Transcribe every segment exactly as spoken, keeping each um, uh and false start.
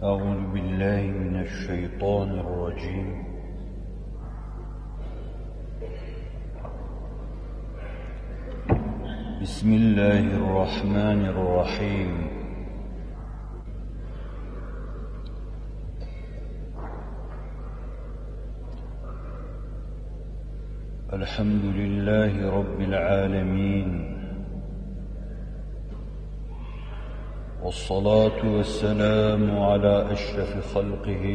أعوذ بالله من الشيطان الرجيم. بسم الله الرحمن الرحيم. الحمد لله رب العالمين، والصلاة والسلام على أشرف خلقه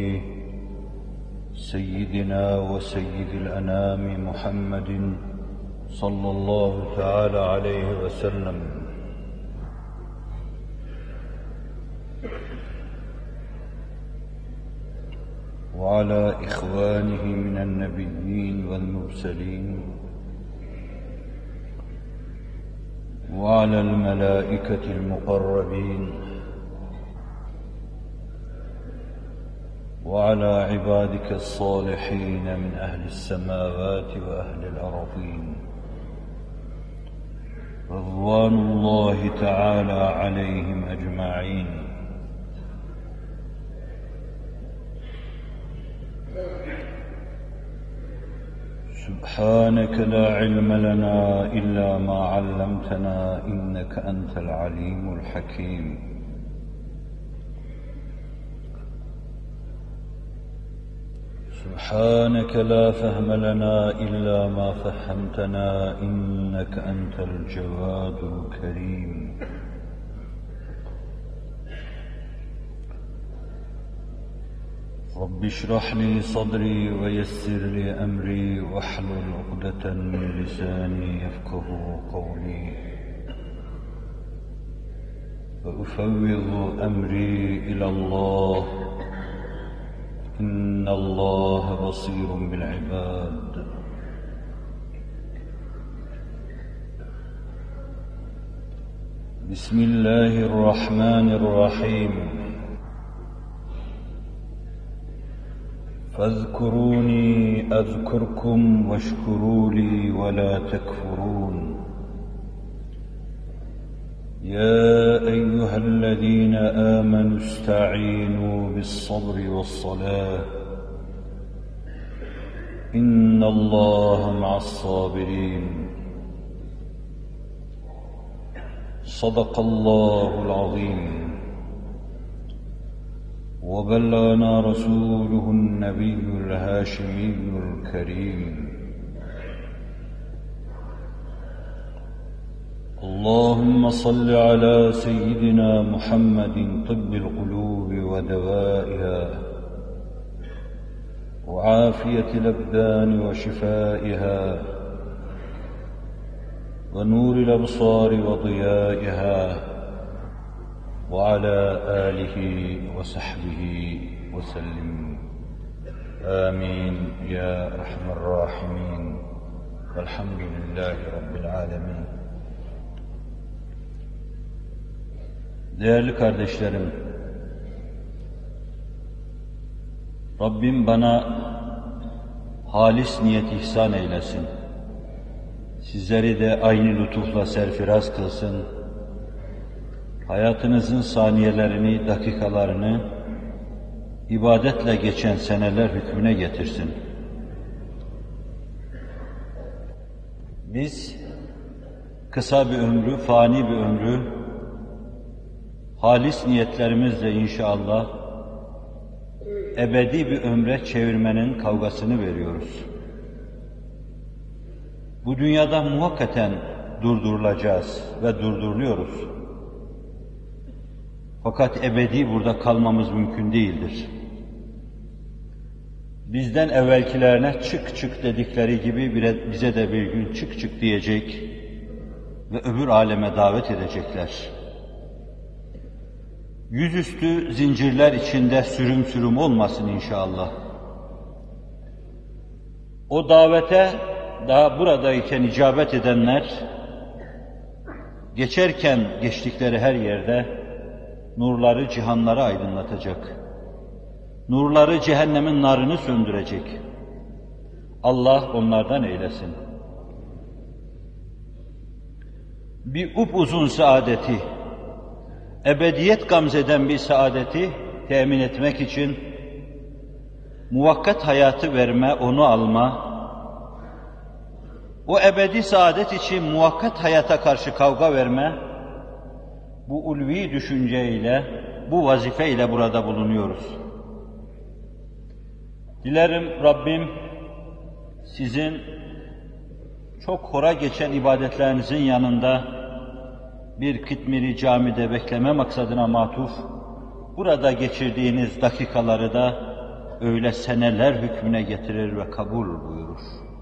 سيدنا وسيد الأنام محمد صلى الله تعالى عليه وسلم، وعلى إخوانه من النبيين والمرسلين، وعلى الملائكة المقربين، وعلى عبادك الصالحين من أهل السماوات وأهل الأرضين، رضوان الله تعالى عليهم أجمعين. سبحانك لا علم لنا إلا ما علمتنا، إنك أنت العليم الحكيم. سبحانك لا فهم لنا إلا ما فهمتنا، إنك أنت الجواد الكريم. رب اشرح لي صدري ويسر لي أمري، واحلل عقدة من لساني يفقه قولي، وأفوض أمري إلى الله، إن الله بصير بالعباد. بسم الله الرحمن الرحيم. فاذكروني أذكركم واشكروا لي ولا تكفرون. يا أيها الذين آمنوا استعينوا بالصبر والصلاة، إن الله مع الصابرين. صدق الله العظيم، وبلغنا رسوله النبي الهاشمي الكريم. اللهم صل على سيدنا محمد طب القلوب ودوائها، وعافية الأبدان وشفائها، ونور الأبصار وضيائها، وعلى آله وصحبه وسلم. آمين يا أرحم الراحمين، والحمد لله رب العالمين. Değerli kardeşlerim, Rabbim bana halis niyet ihsan eylesin. Sizleri de aynı lütufla serfiraz kılsın. Hayatınızın saniyelerini, dakikalarını ibadetle geçen seneler hükmüne getirsin. Biz kısa bir ömrü, fani bir ömrü halis niyetlerimizle inşallah ebedi bir ömre çevirmenin kavgasını veriyoruz. Bu dünyada muhakkaten durdurulacağız ve durduruluyoruz. Fakat ebedi burada kalmamız mümkün değildir. Bizden evvelkilerine çık çık dedikleri gibi bize de bir gün çık çık diyecek ve öbür aleme davet edecekler. Yüzüstü zincirler içinde sürüm sürüm olmasın inşallah. O davete daha buradayken icabet edenler, geçerken geçtikleri her yerde nurları cihanları aydınlatacak. Nurları cehennemin narını söndürecek. Allah onlardan eylesin. Bir upuzun saadeti, ebediyet gamzeden bir saadeti temin etmek için muvakkat hayatı verme, onu alma, o ebedi saadet için muvakkat hayata karşı kavga verme, bu ulvi düşünceyle, bu vazifeyle burada bulunuyoruz. Dilerim Rabbim sizin çok hora geçen ibadetlerinizin yanında bir Kıtmiri camide bekleme maksadına matuf, burada geçirdiğiniz dakikaları da öyle seneler hükmüne getirir ve kabul buyurur.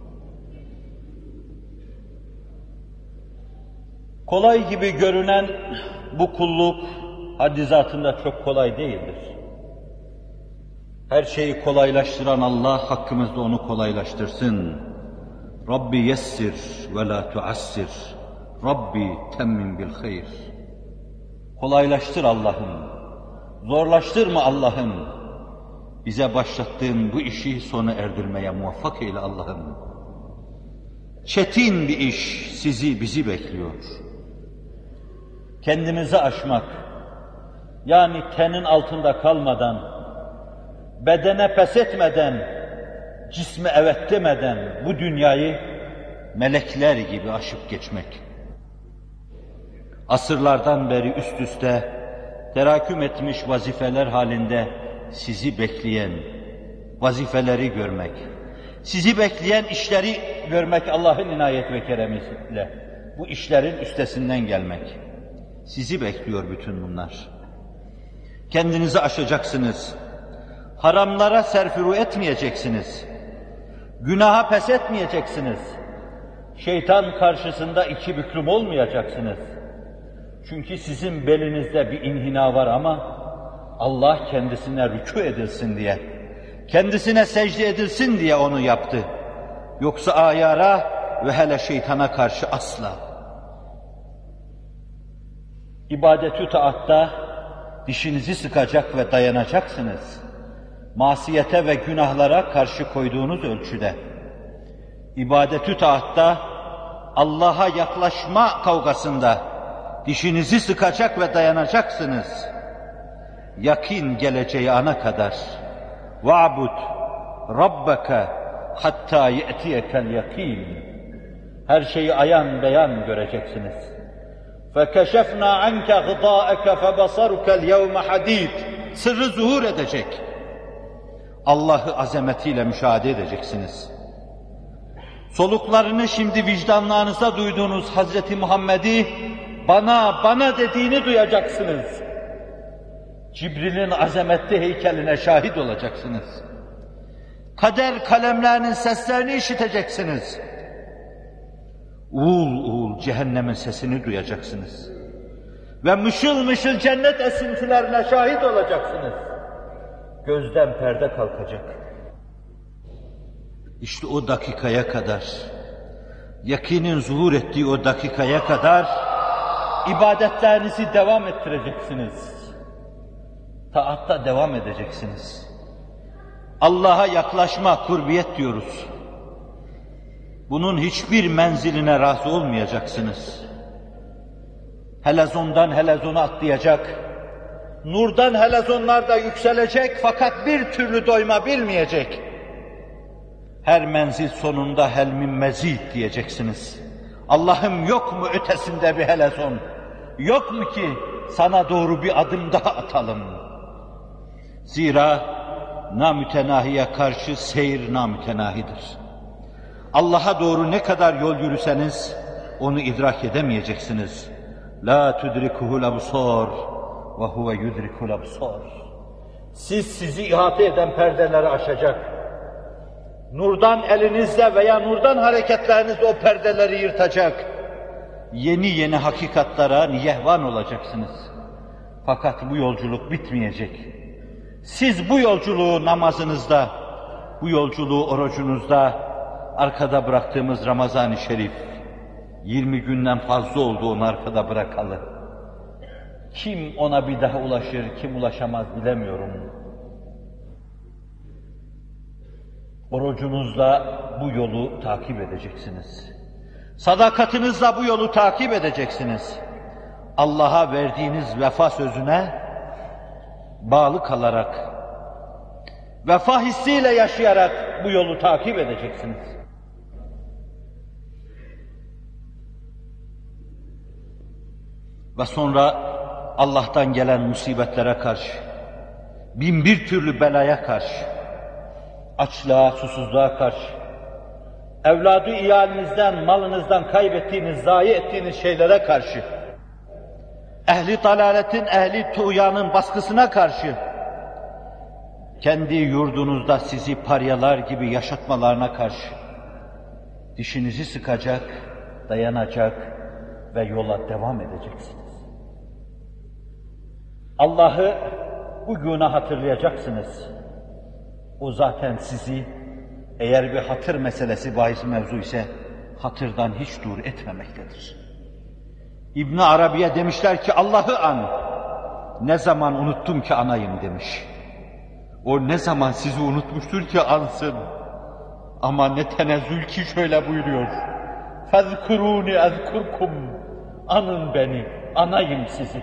Kolay gibi görünen bu kulluk haddi zatında çok kolay değildir. Her şeyi kolaylaştıran Allah hakkımızda onu kolaylaştırsın. Rabbi yessir ve la tuassir. Rabbi temmin bil hayr. Kolaylaştır Allah'ım. Zorlaştırma Allah'ım. Bize başlattığın bu işi sona erdirmeye muvaffak eyle Allah'ım. Çetin bir iş sizi, bizi bekliyor. Kendimizi aşmak, yani tenin altında kalmadan, bedene pes etmeden, cisme evet demeden bu dünyayı melekler gibi aşıp geçmek. Asırlardan beri üst üste teraküm etmiş vazifeler halinde sizi bekleyen vazifeleri görmek, sizi bekleyen işleri görmek Allah'ın inayet ve keremiyle, bu işlerin üstesinden gelmek. Sizi bekliyor bütün bunlar. Kendinizi aşacaksınız. Haramlara serfuru etmeyeceksiniz. Günaha pes etmeyeceksiniz. Şeytan karşısında iki büklüm olmayacaksınız. Çünkü sizin belinizde bir inhina var ama Allah kendisine rükû edilsin diye, kendisine secde edilsin diye onu yaptı. Yoksa ayara ve hele şeytana karşı asla. İbadet-ü taatta dişinizi sıkacak ve dayanacaksınız. Masiyete ve günahlara karşı koyduğunuz ölçüde. İbadet-ü taatta Allah'a yaklaşma kavgasında dişinizi sıkacak ve dayanacaksınız. Yakin geleceği ana kadar. وَعْبُدْ رَبَّكَ hatta ye'tiyekel yakin. Her şeyi ayan beyan göreceksiniz. فَكَشَفْنَا عَنْكَ غِطَاءَكَ فَبَصَرُكَ الْيَوْمَ حَد۪يدٍ. Sırrı zuhur edecek. Allah'ı azametiyle müşahede edeceksiniz. Soluklarını şimdi vicdanlarınızda duyduğunuz Hazreti Muhammed'i bana, bana dediğini duyacaksınız. Cibril'in azametli heykeline şahit olacaksınız. Kader kalemlerinin seslerini işiteceksiniz. Uğul uğul cehennemin sesini duyacaksınız. Ve mışıl mışıl cennet esintilerine şahit olacaksınız. Gözden perde kalkacak. İşte o dakikaya kadar, yakinin zuhur ettiği o dakikaya kadar ibadetlerinizi devam ettireceksiniz. Taatta devam edeceksiniz. Allah'a yaklaşma, kurbiyet diyoruz. Bunun hiçbir menziline razı olmayacaksınız. Helezondan helezona atlayacak, nurdan helezonlarda yükselecek fakat bir türlü doyma bilmeyecek. Her menzil sonunda hel min mezid diyeceksiniz. Allah'ım yok mu ötesinde bir helezon? Yok mu ki sana doğru bir adım daha atalım? Zira namütenahiye karşı seyir namütenahidir. Allah'a doğru ne kadar yol yürüseniz onu idrak edemeyeceksiniz. La tudrikuhul absar ve huve yudrikul absar. Siz sizi ihate eden perdeleri aşacak. Nurdan elinizle veya nurdan hareketlerinizle o perdeleri yırtacak. Yeni yeni hakikatlara nihvan olacaksınız. Fakat bu yolculuk bitmeyecek. Siz bu yolculuğu namazınızda, bu yolculuğu orucunuzda, arkada bıraktığımız Ramazan-ı Şerif, yirmi günden fazla oldu onu arkada bırakalı. Kim ona bir daha ulaşır, kim ulaşamaz bilemiyorum. Orucunuzla bu yolu takip edeceksiniz. Sadakatinizle bu yolu takip edeceksiniz. Allah'a verdiğiniz vefa sözüne bağlı kalarak, vefa hissiyle yaşayarak bu yolu takip edeceksiniz. Ve sonra Allah'tan gelen musibetlere karşı, bin bir türlü belaya karşı, açlığa, susuzluğa karşı, evladı iyalinizden, malınızdan kaybettiğiniz, zayi ettiğiniz şeylere karşı, ehli dalaletin, ehli tuğyanın baskısına karşı, kendi yurdunuzda sizi paryalar gibi yaşatmalarına karşı, dişinizi sıkacak, dayanacak ve yola devam edeceksiniz. Allah'ı bugüne hatırlayacaksınız. O zaten sizi, eğer bir hatır meselesi bahis mevzu ise, hatırdan hiç dur etmemektedir. İbn Arabi'ye demişler ki Allah'ı an. Ne zaman unuttum ki anayım demiş. O ne zaman sizi unutmuştur ki ansın. Ama ne tenezzül ki şöyle buyuruyor. فَذْكُرُونِ اَذْكُرْكُمْ Anın beni, anayım sizi.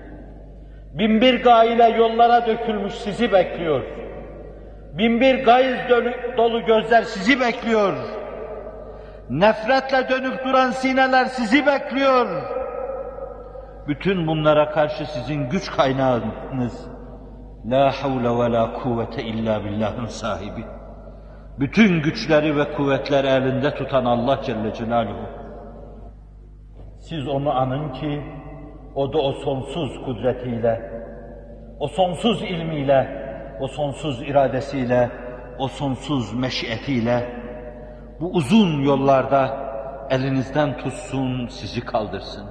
Binbir gaile yollara dökülmüş sizi bekliyor. Binbir gayz dolu gözler sizi bekliyor. Nefretle dönüp duran sineler sizi bekliyor. Bütün bunlara karşı sizin güç kaynağınız la havle ve la kuvvete illa billah'ın sahibi. Bütün güçleri ve kuvvetleri elinde tutan Allah Celle Celaluhu. Siz onu anın ki o da o sonsuz kudretiyle, o sonsuz ilmiyle, o sonsuz iradesiyle, o sonsuz meşiyetiyle bu uzun yollarda elinizden tutsun, sizi kaldırsın.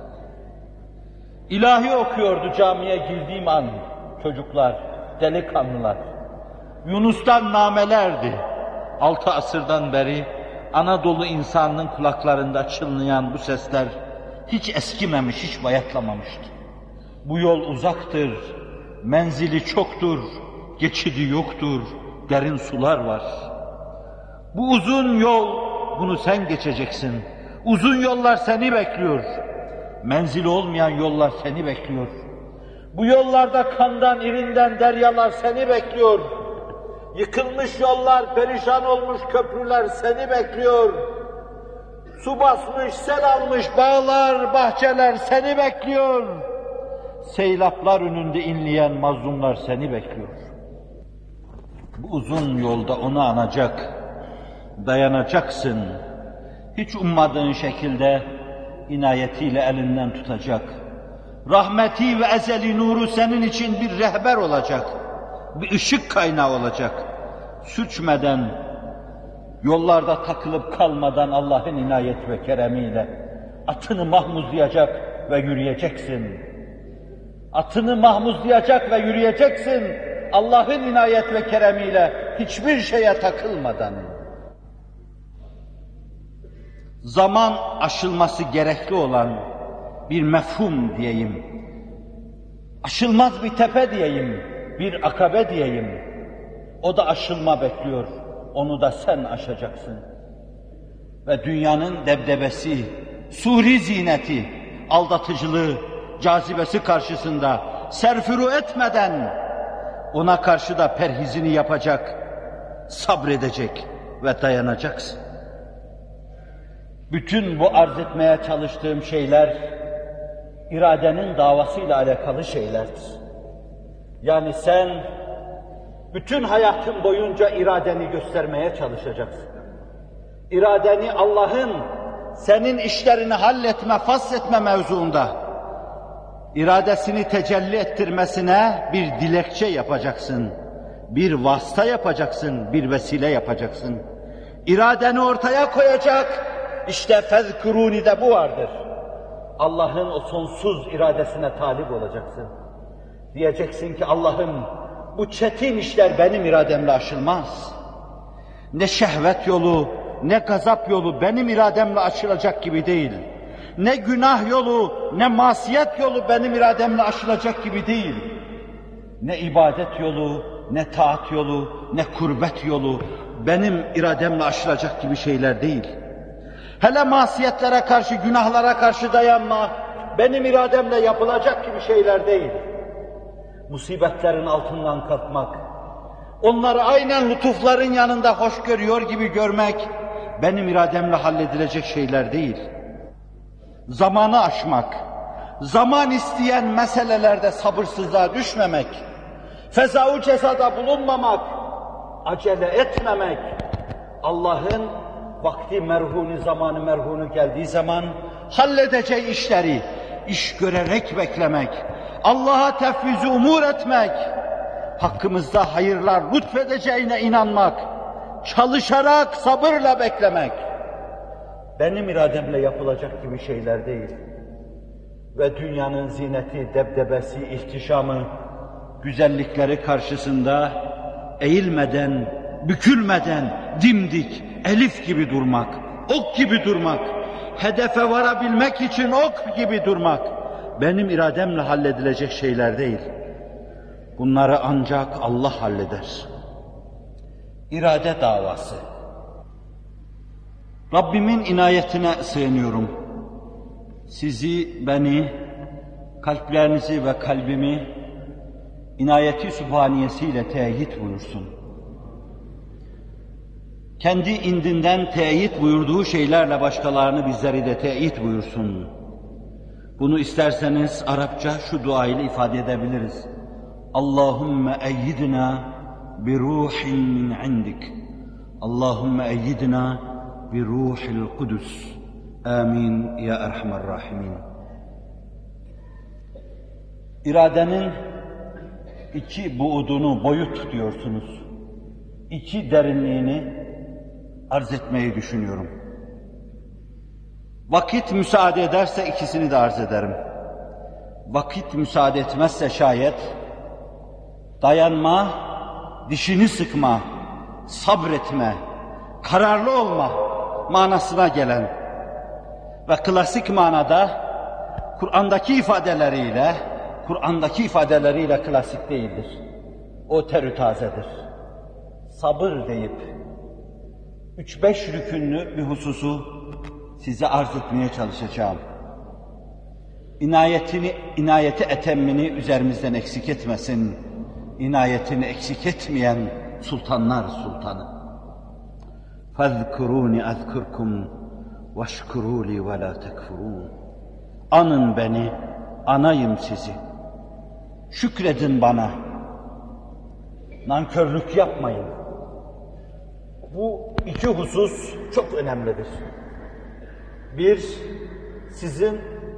İlahi okuyordu camiye girdiğim an çocuklar, delikanlılar. Yunus'tan namelerdi. Altı asırdan beri Anadolu insanının kulaklarında çınlayan bu sesler hiç eskimemiş, hiç bayatlamamıştı. Bu yol uzaktır, menzili çoktur, geçidi yoktur, derin sular var. Bu uzun yol, bunu sen geçeceksin. Uzun yollar seni bekliyor. Menzili olmayan yollar seni bekliyor. Bu yollarda kandan, irinden deryalar seni bekliyor. Yıkılmış yollar, perişan olmuş köprüler seni bekliyor. Su basmış, sel almış bağlar, bahçeler seni bekliyor. Seylaplar önünde inleyen mazlumlar seni bekliyor. Bu uzun yolda onu anacak, dayanacaksın. Hiç ummadığın şekilde inayetiyle elinden tutacak. Rahmeti ve ezeli nuru senin için bir rehber olacak. Bir ışık kaynağı olacak. Sürçmeden, yollarda takılıp kalmadan Allah'ın inayet ve keremiyle atını mahmuzlayacak ve yürüyeceksin. Atını mahmuzlayacak ve yürüyeceksin. Allah'ın inayet ve keremiyle hiçbir şeye takılmadan. Zaman aşılması gerekli olan bir mefhum diyeyim. Aşılmaz bir tepe diyeyim, bir akabe diyeyim. O da aşılma bekliyor. Onu da sen aşacaksın. Ve dünyanın debdebesi, suri zineti, aldatıcılığı, cazibesi karşısında serfuru etmeden ona karşı da perhizini yapacak, sabredecek ve dayanacaksın. Bütün bu arz etmeye çalıştığım şeyler, iradenin davasıyla alakalı şeylerdir. Yani sen, bütün hayatın boyunca iradeni göstermeye çalışacaksın. İradeni Allah'ın senin işlerini halletme, fasletme mevzuunda, iradesini tecelli ettirmesine bir dilekçe yapacaksın. Bir vasıta yapacaksın, bir vesile yapacaksın. İradeni ortaya koyacak, işte fezkuruni de bu vardır. Allah'ın o sonsuz iradesine talip olacaksın. Diyeceksin ki Allah'ım bu çetin işler benim irademle aşılmaz. Ne şehvet yolu, ne gazap yolu benim irademle aşılacak gibi değil. Ne günah yolu, ne masiyet yolu benim irademle aşılacak gibi değil. Ne ibadet yolu, ne taat yolu, ne kurbet yolu benim irademle aşılacak gibi şeyler değil. Hele masiyetlere karşı, günahlara karşı dayanma benim irademle yapılacak gibi şeyler değil. musibetlerin altından kalkmak, onları aynen lütufların yanında hoş görüyor gibi görmek, benim irademle halledilecek şeyler değil. Zamanı aşmak, zaman isteyen meselelerde sabırsızlığa düşmemek, feza-u cezada bulunmamak, acele etmemek, Allah'ın vakti merhunu, zamanı merhunu geldiği zaman halledeceği işleri iş görerek beklemek, Allah'a tefviz-i umur etmek, hakkımızda hayırlar lütfedeceğine inanmak, çalışarak sabırla beklemek, benim irademle yapılacak gibi şeyler değil. Ve dünyanın zineti, debdebesi, ihtişamı, güzellikleri karşısında eğilmeden, bükülmeden, dimdik, elif gibi durmak, ok gibi durmak, hedefe varabilmek için ok gibi durmak, benim irademle halledilecek şeyler değil. Bunları ancak Allah halleder. İrade davası. Rabbimin inayetine sığınıyorum. Sizi, beni, kalplerinizi ve kalbimi inayeti sübhaniyesiyle teyit buyursun. Kendi indinden teyit buyurduğu şeylerle başkalarını bizleri de teyit buyursun. Bunu isterseniz Arapça şu dua ile ifade edebiliriz. Allahümme eyyidna bi ruhin min indik. Allahümme eyyidna bi ruhil kudüs. Amin ya erhamer rahimin. İradenin iki buğdunu, boyut diyorsunuz. İki derinliğini arz etmeyi düşünüyorum. Vakit müsaade ederse ikisini de arz ederim. Vakit müsaade etmezse şayet dayanma, dişini sıkma, sabretme, kararlı olma manasına gelen ve klasik manada Kur'an'daki ifadeleriyle, Kur'an'daki ifadeleriyle klasik değildir. O terü tazedir. Sabır deyip üç beş rükünlü bir hususu size arz etmeye çalışacağım. İnayetini, inayeti etemmini üzerimizden eksik etmesin. İnayetini eksik etmeyen sultanlar sultanı. فَذْكُرُونِ اَذْكُرْكُمْ وَاشْكُرُوا لِي وَلَا تَكْفُرُونَ. Anın beni, anayım sizi. Şükredin bana. Nankörlük yapmayın. Bu iki husus çok önemlidir. Bir, sizin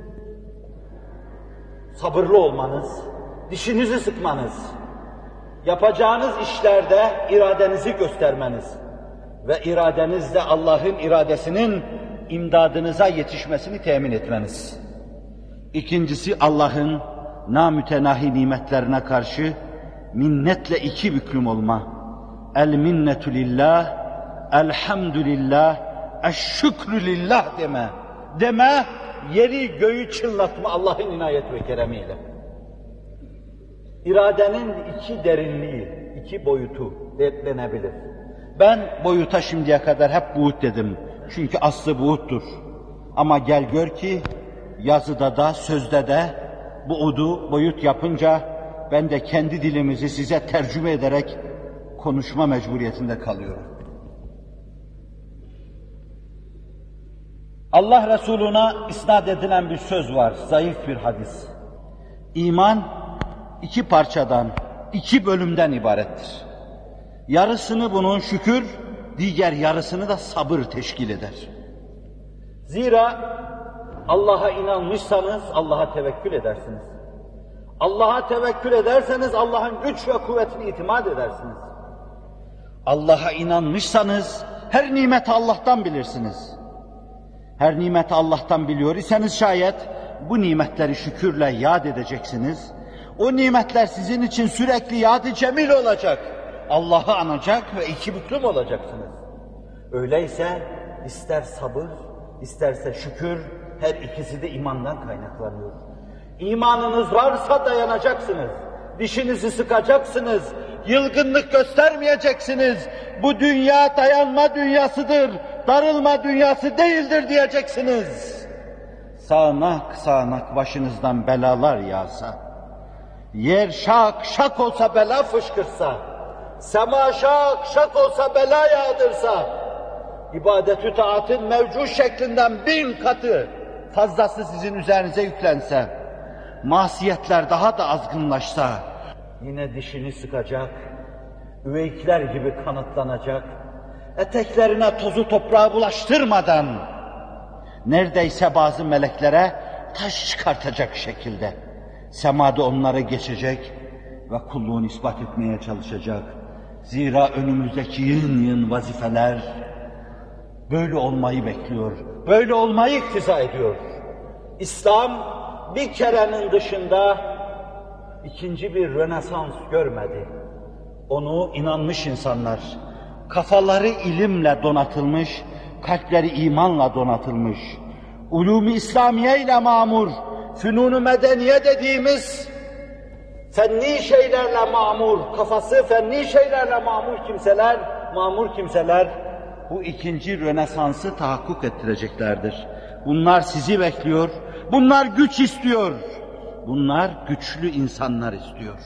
sabırlı olmanız, dişinizi sıkmanız, yapacağınız işlerde iradenizi göstermeniz ve iradenizle Allah'ın iradesinin imdadınıza yetişmesini temin etmeniz. İkincisi, Allah'ın namütenahi nimetlerine karşı minnetle iki büklüm olma. El minnetu lillah, elhamdülillah, eşşükrü lillah deme. Deme, yeri göğü çınlatma Allah'ın inayet ve keremiyle. İradenin iki derinliği, iki boyutu denebilir. Ben boyuta şimdiye kadar hep buğut dedim. Çünkü aslı buğuttur. Ama gel gör ki yazıda da sözde de buğdu boyut yapınca ben de kendi dilimizi size tercüme ederek konuşma mecburiyetinde kalıyorum. Allah Resulü'ne isnat edilen bir söz var, zayıf bir hadis. İman iki parçadan, iki bölümden ibarettir. Yarısını bunun şükür, diğer yarısını da sabır teşkil eder. Zira Allah'a inanmışsanız Allah'a tevekkül edersiniz. Allah'a tevekkül ederseniz Allah'ın güç ve kuvvetine itimat edersiniz. Allah'a inanmışsanız her nimeti Allah'tan bilirsiniz. Her nimeti Allah'tan biliyor iseniz şayet bu nimetleri şükürle yad edeceksiniz. O nimetler sizin için sürekli yad-ı cemil olacak. Allah'ı anacak ve iki büklüm olacaksınız. Öyleyse ister sabır, isterse şükür, her ikisi de imandan kaynaklanıyor. İmanınız varsa dayanacaksınız. Dişinizi sıkacaksınız. Yılgınlık göstermeyeceksiniz. Bu dünya dayanma dünyasıdır. Darılma dünyası değildir diyeceksiniz. Sağanak sağanak başınızdan belalar yağsa, yer şak şak olsa bela fışkırsa, sema şak şak olsa bela yağdırsa, ibadet-ü taatın mevcut şeklinden bin katı fazlası sizin üzerinize yüklense, masiyetler daha da azgınlaşsa, yine dişini sıkacak, üveykler gibi kanıtlanacak, eteklerine tozu toprağı bulaştırmadan, neredeyse bazı meleklere taş çıkartacak şekilde, semada onları geçecek ve kulluğunu ispat etmeye çalışacak. Zira önümüzdeki yığın yığın vazifeler böyle olmayı bekliyor, böyle olmayı iktiza ediyor. İslam bir kerenin dışında ikinci bir Rönesans görmedi. Onu inanmış insanlar, kafaları ilimle donatılmış, kalpleri imanla donatılmış, ulûm-i İslamiye ile mamur, fünun-u medeniye dediğimiz fenni şeylerle mamur, kafası fenni şeylerle mamur kimseler, mamur kimseler bu ikinci Rönesans'ı tahakkuk ettireceklerdir. Bunlar sizi bekliyor, bunlar güç istiyor, bunlar güçlü insanlar istiyor.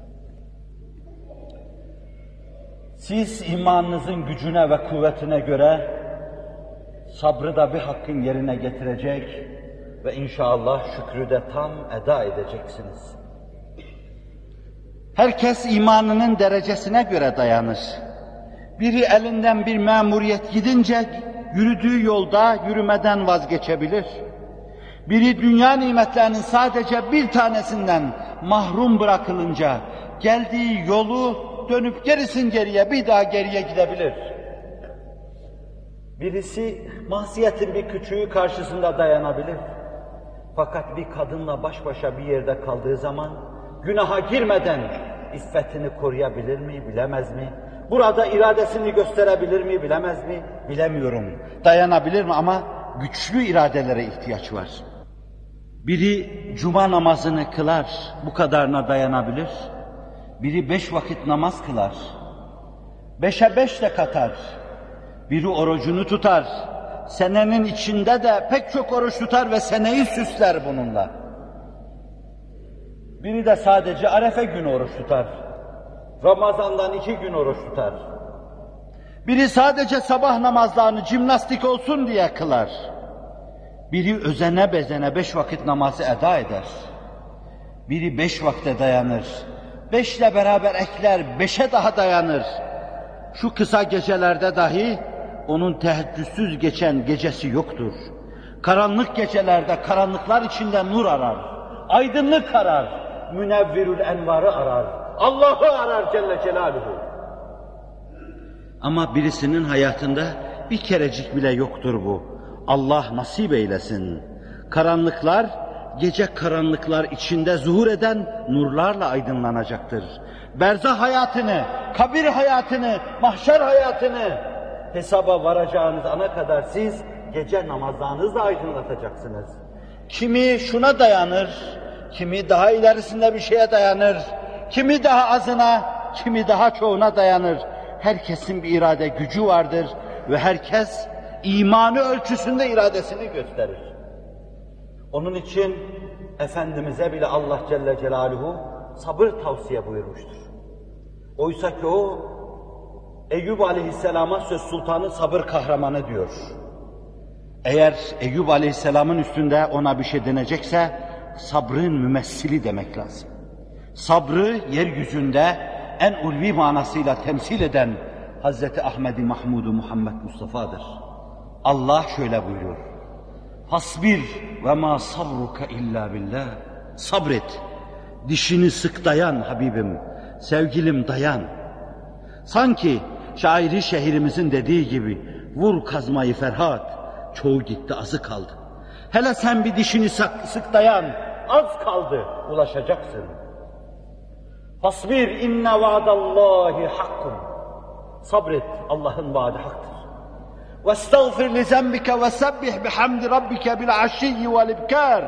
Siz imanınızın gücüne ve kuvvetine göre sabrı da bir hakkın yerine getirecek ve inşallah şükrü de tam eda edeceksiniz. Herkes imanının derecesine göre dayanır. Biri elinden bir memuriyet gidince yürüdüğü yolda yürümeden vazgeçebilir. Biri dünya nimetlerinin sadece bir tanesinden mahrum bırakılınca geldiği yolu dönüp gerisin geriye bir daha geriye gidebilir. Birisi masiyetin bir küçüğü karşısında dayanabilir. Fakat bir kadınla baş başa bir yerde kaldığı zaman günaha girmeden iffetini koruyabilir mi, bilemez mi? Burada iradesini gösterebilir mi, bilemez mi? Bilemiyorum. Dayanabilir mi ama güçlü iradelere ihtiyaç var. Biri cuma namazını kılar, bu kadarına dayanabilir. Biri beş vakit namaz kılar, beşe beş de katar. Biri orucunu tutar, senenin içinde de pek çok oruç tutar ve seneyi süsler bununla. Biri de sadece Arefe günü oruç tutar. Ramazan'dan iki gün oruç tutar. Biri sadece sabah namazlarını jimnastik olsun diye kılar. Biri özene bezene beş vakit namazı eda eder. Biri beş vakte dayanır. Beşle beraber ekler, beşe daha dayanır. Şu kısa gecelerde dahi onun teheccüdsüz geçen gecesi yoktur. Karanlık gecelerde karanlıklar içinde nur arar. Aydınlık arar. Münevvirül envarı arar. Allah'ı arar Celle Celaluhu. Ama birisinin hayatında bir kerecik bile yoktur bu. Allah nasip eylesin. Karanlıklar, gece karanlıklar içinde zuhur eden nurlarla aydınlanacaktır. Berzah hayatını, kabir hayatını, mahşer hayatını hesaba varacağınız ana kadar siz gece namazlarınızla aydınlatacaksınız. Kimi şuna dayanır, kimi daha ilerisinde bir şeye dayanır, kimi daha azına, kimi daha çoğuna dayanır. Herkesin bir irade gücü vardır ve herkes imanı ölçüsünde iradesini gösterir. Onun için Efendimiz'e bile Allah Celle Celaluhu sabır tavsiye buyurmuştur. Oysa ki o Eyyub Aleyhisselam'a söz sultanı sabır kahramanı diyor. Eğer Eyyub Aleyhisselam'ın üstünde ona bir şey denecekse sabrın mümessili demek lazım. Sabrı yeryüzünde en ulvi manasıyla temsil eden Hazreti Ahmed-i Mahmud-u Muhammed Mustafa'dır. Allah şöyle buyuruyor. Hasbir ve ma sabruka illa billah. Sabret. Dişini sık dayan Habibim. Sevgilim dayan. Sanki şairi şehrimizin dediği gibi vur kazmayı Ferhat. Çoğu gitti azı kaldı. Hele sen bir dişini sık, sık dayan. Az kaldı. Ulaşacaksın. Fasbir inne vaadallahi hakkun. Sabret. Allah'ın vaadi haktır. وَاسْتَغْفِرْ لِزَنْبِكَ وَسَبِّحْ بِحَمْدِ رَبِّكَ بِالْعَشِيِّ وَالْإِبْكَارِ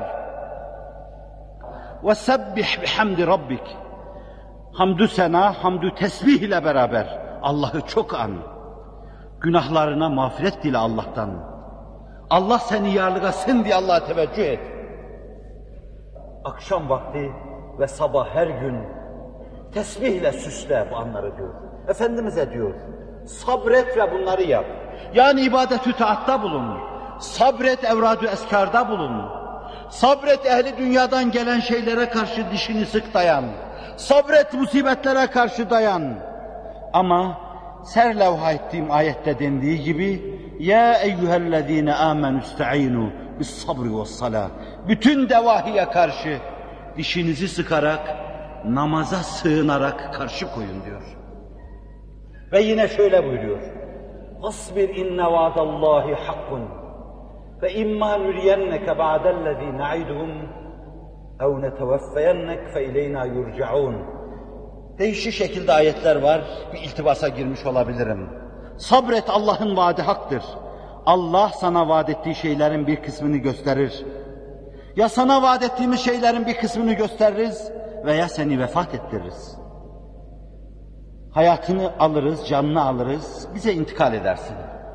وَسَبِّحْ بِحَمْدِ رَبِّكَ. Hamdü sena, hamdü tesbih ile beraber Allah'ı çok an. Günahlarına mağfiret dile Allah'tan. Allah seni yarlıgasın diye Allah'a teveccüh et. Akşam vakti ve sabah her gün tesbihle süsle bu anları diyor. Efendimiz'e diyor, sabret ve bunları yap. Yani ibadet-ü taatta bulun. Sabret evrad-ı eskarda bulun. Sabret ehli dünyadan gelen şeylere karşı dişini sık dayan. Sabret musibetlere karşı dayan. Ama serlevha ettiğim ayette dendiği gibi ya eyyühellezine amenü ista'inu bis sabri ve salah. Bütün devahiye karşı dişinizi sıkarak, namaza sığınarak karşı koyun diyor. Ve yine şöyle buyuruyor. Vasbir inne vaadallahi hakkun ve imma nuriyenneke ba'dellezî na'iduhum ev neteveffeyennek fe ileyna yurca'un. Değişik şekilde ayetler var, bir iltibasa girmiş olabilirim. Sabret, Allah'ın vaadi haktır. Allah sana vaat ettiği şeylerin bir kısmını gösterir. Ya sana vaat ettiğimiz şeylerin bir kısmını gösteririz veya seni vefat ettiririz. Hayatını alırız, canını alırız, bize intikal edersin.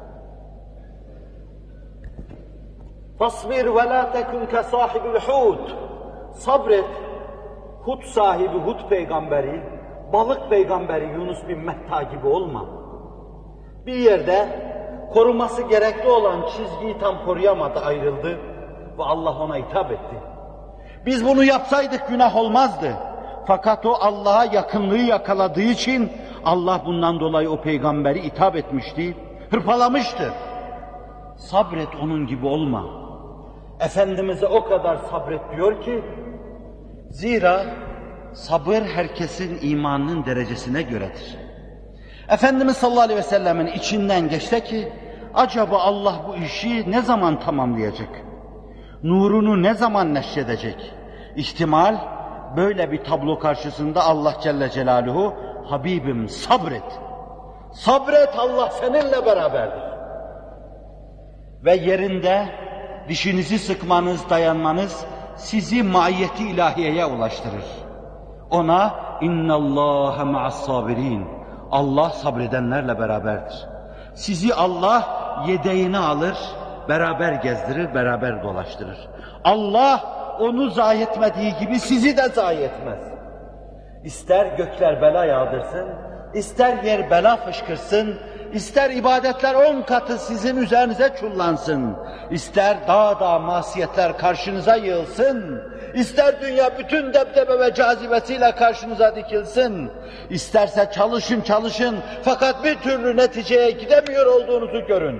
Fasbir ve la tekun ke sahibil hud. Sabret, Hud sahibi, Hud peygamberi, balık peygamberi Yunus bin Metta gibi olma. Bir yerde koruması gerekli olan çizgiyi tam koruyamadı, ayrıldı ve Allah ona hitap etti. Biz bunu yapsaydık günah olmazdı. Fakat o Allah'a yakınlığı yakaladığı için Allah bundan dolayı o peygamberi hitap etmişti, hırpalamıştı. Sabret, onun gibi olma. Efendimiz'e o kadar sabret diyor ki, zira sabır herkesin imanının derecesine göredir. Efendimiz sallallahu aleyhi ve sellemin içinden geçti ki, acaba Allah bu işi ne zaman tamamlayacak? Nurunu ne zaman neşredecek? İhtimal, böyle bir tablo karşısında Allah Celle Celaluhu, Habibim sabret, sabret, Allah seninle beraberdir. Ve yerinde dişinizi sıkmanız, dayanmanız sizi maiyeti ilahiyeye ulaştırır. Ona innallâhe ma'as-sabirin. Allah sabredenlerle beraberdir. Sizi Allah yedeğine alır, beraber gezdirir, beraber dolaştırır. Allah onu zayi etmediği gibi sizi de zayi etmez. İster gökler bela yağdırsın, ister yer bela fışkırsın, ister ibadetler on katı sizin üzerinize çullansın, ister dağ dağ masiyetler karşınıza yığılsın, ister dünya bütün debdebe ve cazibesiyle karşınıza dikilsin, isterse çalışın çalışın fakat bir türlü neticeye gidemiyor olduğunuzu görün.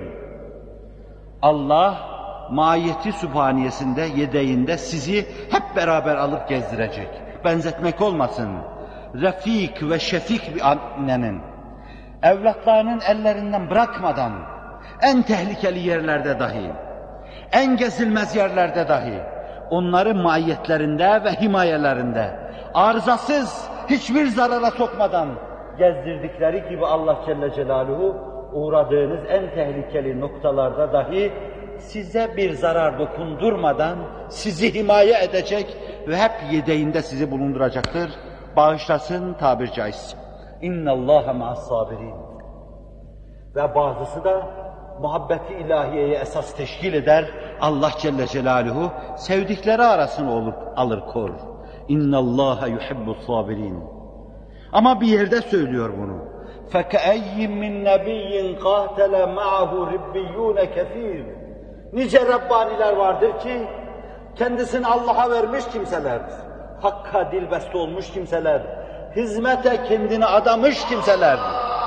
Allah mahiyeti sübhaniyesinde, yedeğinde sizi hep beraber alıp gezdirecek. Benzetmek olmasın. Refik ve şefik bir annenin evlatlarının ellerinden bırakmadan en tehlikeli yerlerde dahi, en gezilmez yerlerde dahi onları maiyetlerinde ve himayelerinde arızasız, hiçbir zarara sokmadan gezdirdikleri gibi Allah Celle Celaluhu uğradığınız en tehlikeli noktalarda dahi size bir zarar dokundurmadan sizi himaye edecek ve hep yedeğinde sizi bulunduracaktır. Bağışlasın tabir caizse. İnna Allaha ma'as-sabirin. Ve bazısı da muhabbeti ilahiyeye esas teşkil eder. Allah Celle Celaluhu sevdikleri arasını olup alır korur. İnna Allaha yuhibbus-sabirin. Ama bir yerde söylüyor bunu. فَكَأَيِّمْ مِنْ نَبِيٍّ قَاتَلَ مَعَهُ رِبِّيُّونَ كَثِيرٌ. Nice Rabbaniler vardır ki kendisini Allah'a vermiş kimselerdir. Hakka dilbeste olmuş kimseler, hizmete kendini adamış kimseler.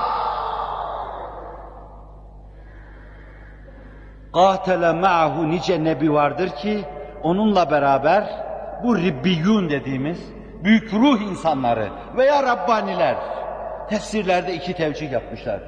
Qâtele ma'ahu, nice nebi vardır ki onunla beraber bu Ribbiyun dediğimiz büyük ruh insanları veya Rabbaniler, tefsirlerde iki tevcih yapmışlar.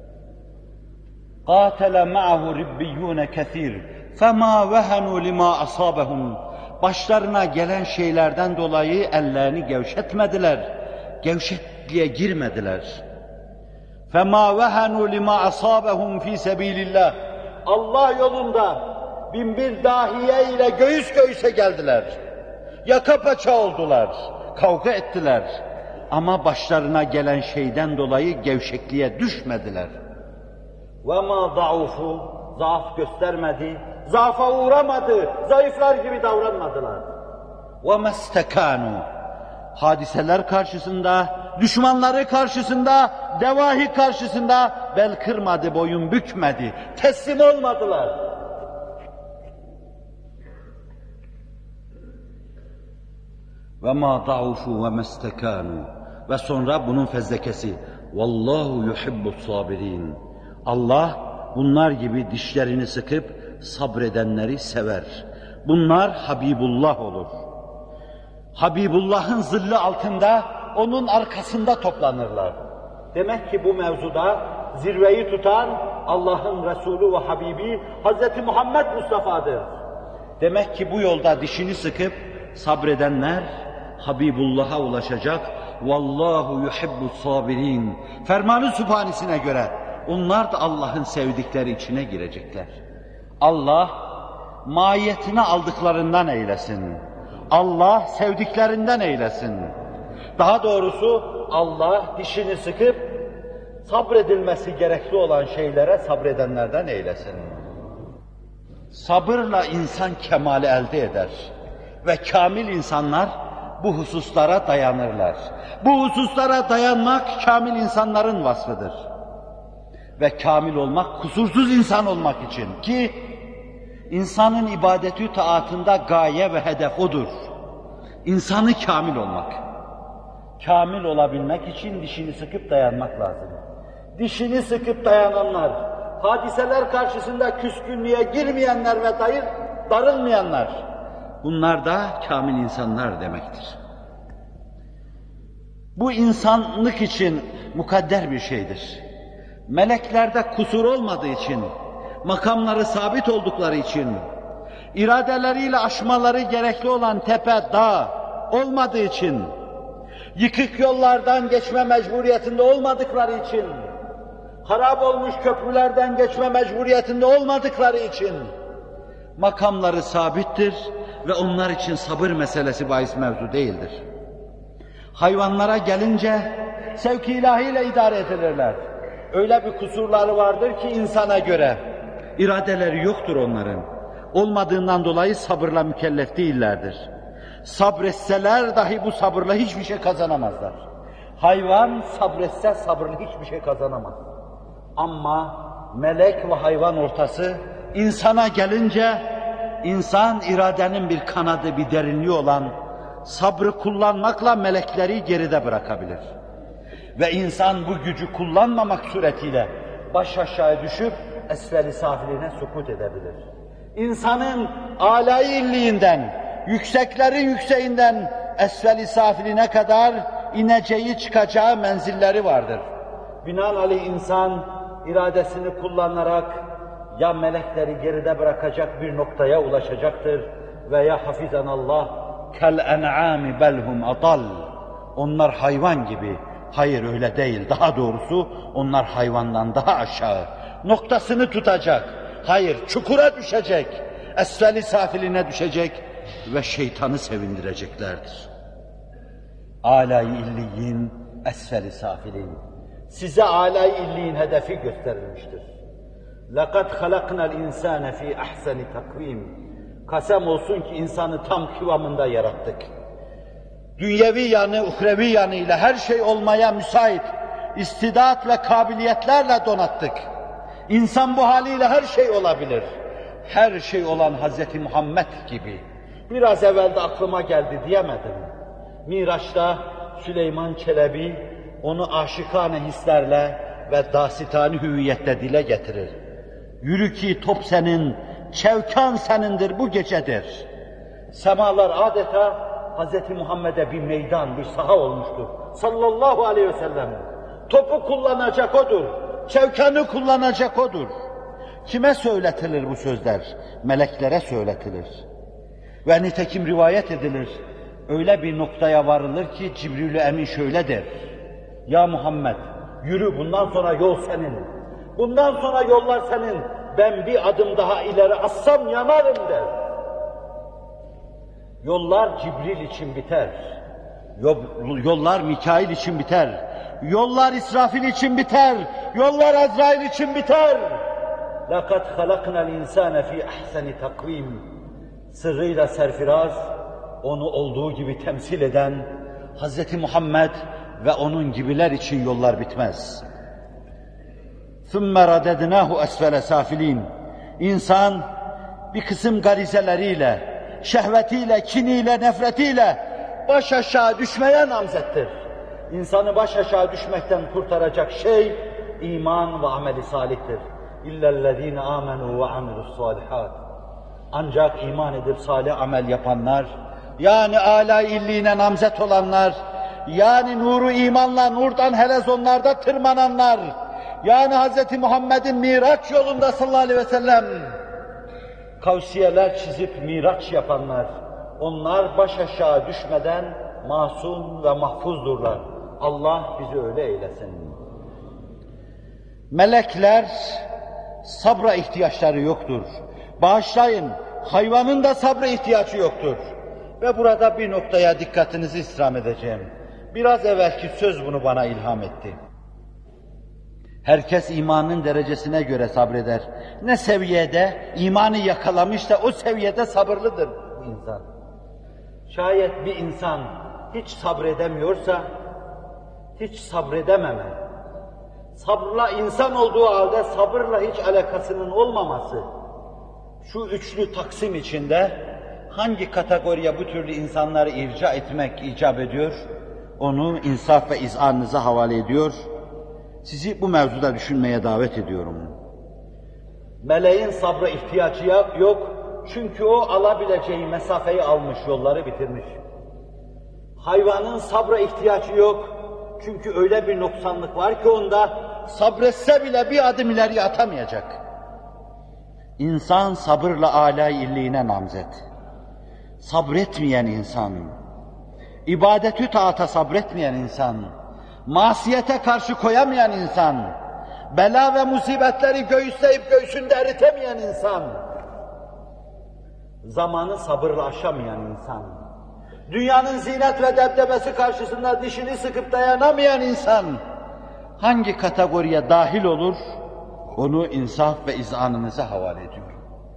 Qâtele ma'ahu Ribbiyûne kethîr femâ vehenû limâ asâbehum. Başlarına gelen şeylerden dolayı ellerini gevşetmediler, gevşekliğe girmediler. فَمَا وَهَنُوا لِمَا أَصَابَهُمْ ف۪ي سَب۪يلِ اللّٰهِ. Allah yolunda binbir dahiye ile göğüs göğüse geldiler. Yaka paça oldular, kavga ettiler. Ama başlarına gelen şeyden dolayı gevşekliğe düşmediler. وَمَا ضَعُفُوا. Zaaf göstermedi, zaafa uğramadı, zayıflar gibi davranmadılar. وَمَسْتَكَانُوا. hadiseler karşısında, düşmanları karşısında, devahi karşısında bel kırmadı, boyun bükmedi, teslim olmadılar. Ve ma da'ufu ve mestekanu. Ve sonra bunun fezlekesi. Vallahu yuhibbus sabirin. Allah bunlar gibi dişlerini sıkıp sabredenleri sever. Bunlar Habibullah olur. Habibullah'ın zilli altında, onun arkasında toplanırlar. Demek ki bu mevzuda zirveyi tutan Allah'ın Resulü ve Habibi Hazreti Muhammed Mustafa'dır. Demek ki bu yolda dişini sıkıp sabredenler Habibullah'a ulaşacak. Vallahu yuhibbus sabirin. Fermanı Sübhanisine göre onlar da Allah'ın sevdikleri içine girecekler. Allah mahiyetine aldıklarından eylesin. Allah sevdiklerinden eylesin. Daha doğrusu Allah dişini sıkıp sabredilmesi gerekli olan şeylere sabredenlerden eylesin. Sabırla insan kemali elde eder ve kamil insanlar bu hususlara dayanırlar. Bu hususlara dayanmak kamil insanların vasfıdır. Ve kamil olmak, kusursuz insan olmak için ki insanın ibadeti taatında gaye ve hedef odur. İnsanı kamil olmak. Kamil olabilmek için dişini sıkıp dayanmak lazım. Dişini sıkıp dayananlar, hadiseler karşısında küskünlüğe girmeyenler ve dayır, darılmayanlar, bunlar da kamil insanlar demektir. Bu insanlık için mukadder bir şeydir. Meleklerde kusur olmadığı için, makamları sabit oldukları için, iradeleriyle aşmaları gerekli olan tepe, dağ olmadığı için, yıkık yollardan geçme mecburiyetinde olmadıkları için, harap olmuş köprülerden geçme mecburiyetinde olmadıkları için, makamları sabittir ve onlar için sabır meselesi bahis mevzu değildir. Hayvanlara gelince sevk-i ilahiyle idare edilirler. Öyle bir kusurları vardır ki insana göre iradeleri yoktur onların. Olmadığından dolayı sabırla mükellef değillerdir. Sabretseler dahi bu sabırla hiçbir şey kazanamazlar. Hayvan sabretse sabırla hiçbir şey kazanamaz. Ama melek ve hayvan ortası insana gelince insan iradenin bir kanadı, bir derinliği olan sabrı kullanmakla melekleri geride bırakabilir. Ve insan bu gücü kullanmamak suretiyle baş aşağı düşüp esfel-i safiliğine sukut edebilir. İnsanın âlâ-i illiğinden, yükseklerin yükseğinden esfel-i safiline kadar ineceği çıkacağı menzilleri vardır. Binaenaleyh insan iradesini kullanarak ya melekleri geride bırakacak bir noktaya ulaşacaktır veya hafizanallah kel en'ami belhum atal. Onlar hayvan gibi. Hayır öyle değil. Daha doğrusu onlar hayvandan daha aşağı. Noktasını tutacak. Hayır çukura düşecek. Esfel-i safiline düşecek ve şeytanı sevindireceklerdir. Âlâ-i illiyin, esfel-i safilin. Size âlâ-i illiyin hedefi gösterilmiştir. لَقَدْ خَلَقْنَا الْاِنْسَانَ ف۪ي اَحْسَنِ تَقْو۪يمٍ. Kasem olsun ki insanı tam kıvamında yarattık. Dünyevi yanı, uhrevi yanıyla her şey olmaya müsait, istidat ve kabiliyetlerle donattık. İnsan bu haliyle her şey olabilir. Her şey olan Hazreti Muhammed gibi. Biraz evvel de aklıma geldi diyemedim. Miraç'ta Süleyman Çelebi onu aşıkane hislerle ve dasitani hüviyette dile getirir. Yürü ki top senin, çevkan senindir bu gecedir. Semalar adeta Hazreti Muhammed'e bir meydan, bir saha olmuştur. Sallallahu aleyhi ve sellem. Topu kullanacak odur. Çevkanı kullanacak odur. Kime söyletilir bu sözler? Meleklere söyletilir. Ve nitekim rivayet edilir. Öyle bir noktaya varılır ki Cibril-i Emin şöyle der. Ya Muhammed, yürü bundan sonra yol senin. Bundan sonra yollar senin. Ben bir adım daha ileri assam yanarım der. Yollar Cibril için biter. Yollar Mikail için biter. Yollar İsrafil için biter. Yollar Azrail için biter. لَقَدْ خَلَقْنَا الْاِنْسَانَ ف۪ي اَحْسَنِ تَقْو۪يمٍ. Sırrıyla serfiraz, onu olduğu gibi temsil eden, Hazreti Muhammed ve onun gibiler için yollar bitmez. ثُمَّ رَدَدْنَاهُ أَسْفَلَ سَافِلِينَ İnsan bir kısım garizeleriyle, şehvetiyle, kiniyle, nefretiyle baş aşağı düşmeye namzettir. İnsanı baş aşağı düşmekten kurtaracak şey iman ve ameli salihtir. اِلَّا الَّذ۪ينَ آمَنُوا وَعَمِلُوا الصَّالِحَاتِ Ancak iman edip salih amel yapanlar, yani âlâ illiğine namzet olanlar, yani nuru imanla nurdan helezonlarda tırmananlar, yani Hz. Muhammed'in Miraç yolunda sallallahu aleyhi ve sellem kavsiyeler çizip miraç yapanlar, onlar baş aşağı düşmeden masum ve mahfuzdurlar. Allah bizi öyle eylesin. Melekler sabra ihtiyaçları yoktur. Bağışlayın, hayvanın da sabra ihtiyacı yoktur. Ve burada bir noktaya dikkatinizi istirham edeceğim. Biraz evvelki söz bunu bana ilham etti. Herkes imanın derecesine göre sabreder. Ne seviyede imanı yakalamışsa o seviyede sabırlıdır bu insan. Şayet bir insan hiç sabredemiyorsa, hiç sabredememe, sabrla insan olduğu halde sabırla hiç alakasının olmaması, şu üçlü taksim içinde hangi kategoriye bu türlü insanları irca etmek icap ediyor, onu insaf ve izanınıza havale ediyor. Sizi bu mevzuda düşünmeye davet ediyorum. Meleğin sabra ihtiyacı yok, çünkü o alabileceği mesafeyi almış, yolları bitirmiş. Hayvanın sabra ihtiyacı yok, çünkü öyle bir noksanlık var ki onda, sabretse bile bir adım ileriye atamayacak. İnsan sabırla âlâ illiğine namzet. Sabretmeyen insan, ibadetü taata sabretmeyen insan, masiyete karşı koyamayan insan, bela ve musibetleri göğüsleyip göğsünde eritemeyen insan, zamanı sabırla aşamayan insan, dünyanın zinet ve debdebesi karşısında dişini sıkıp dayanamayan insan, hangi kategoriye dahil olur, onu insaf ve izanınıza havale ediyorum.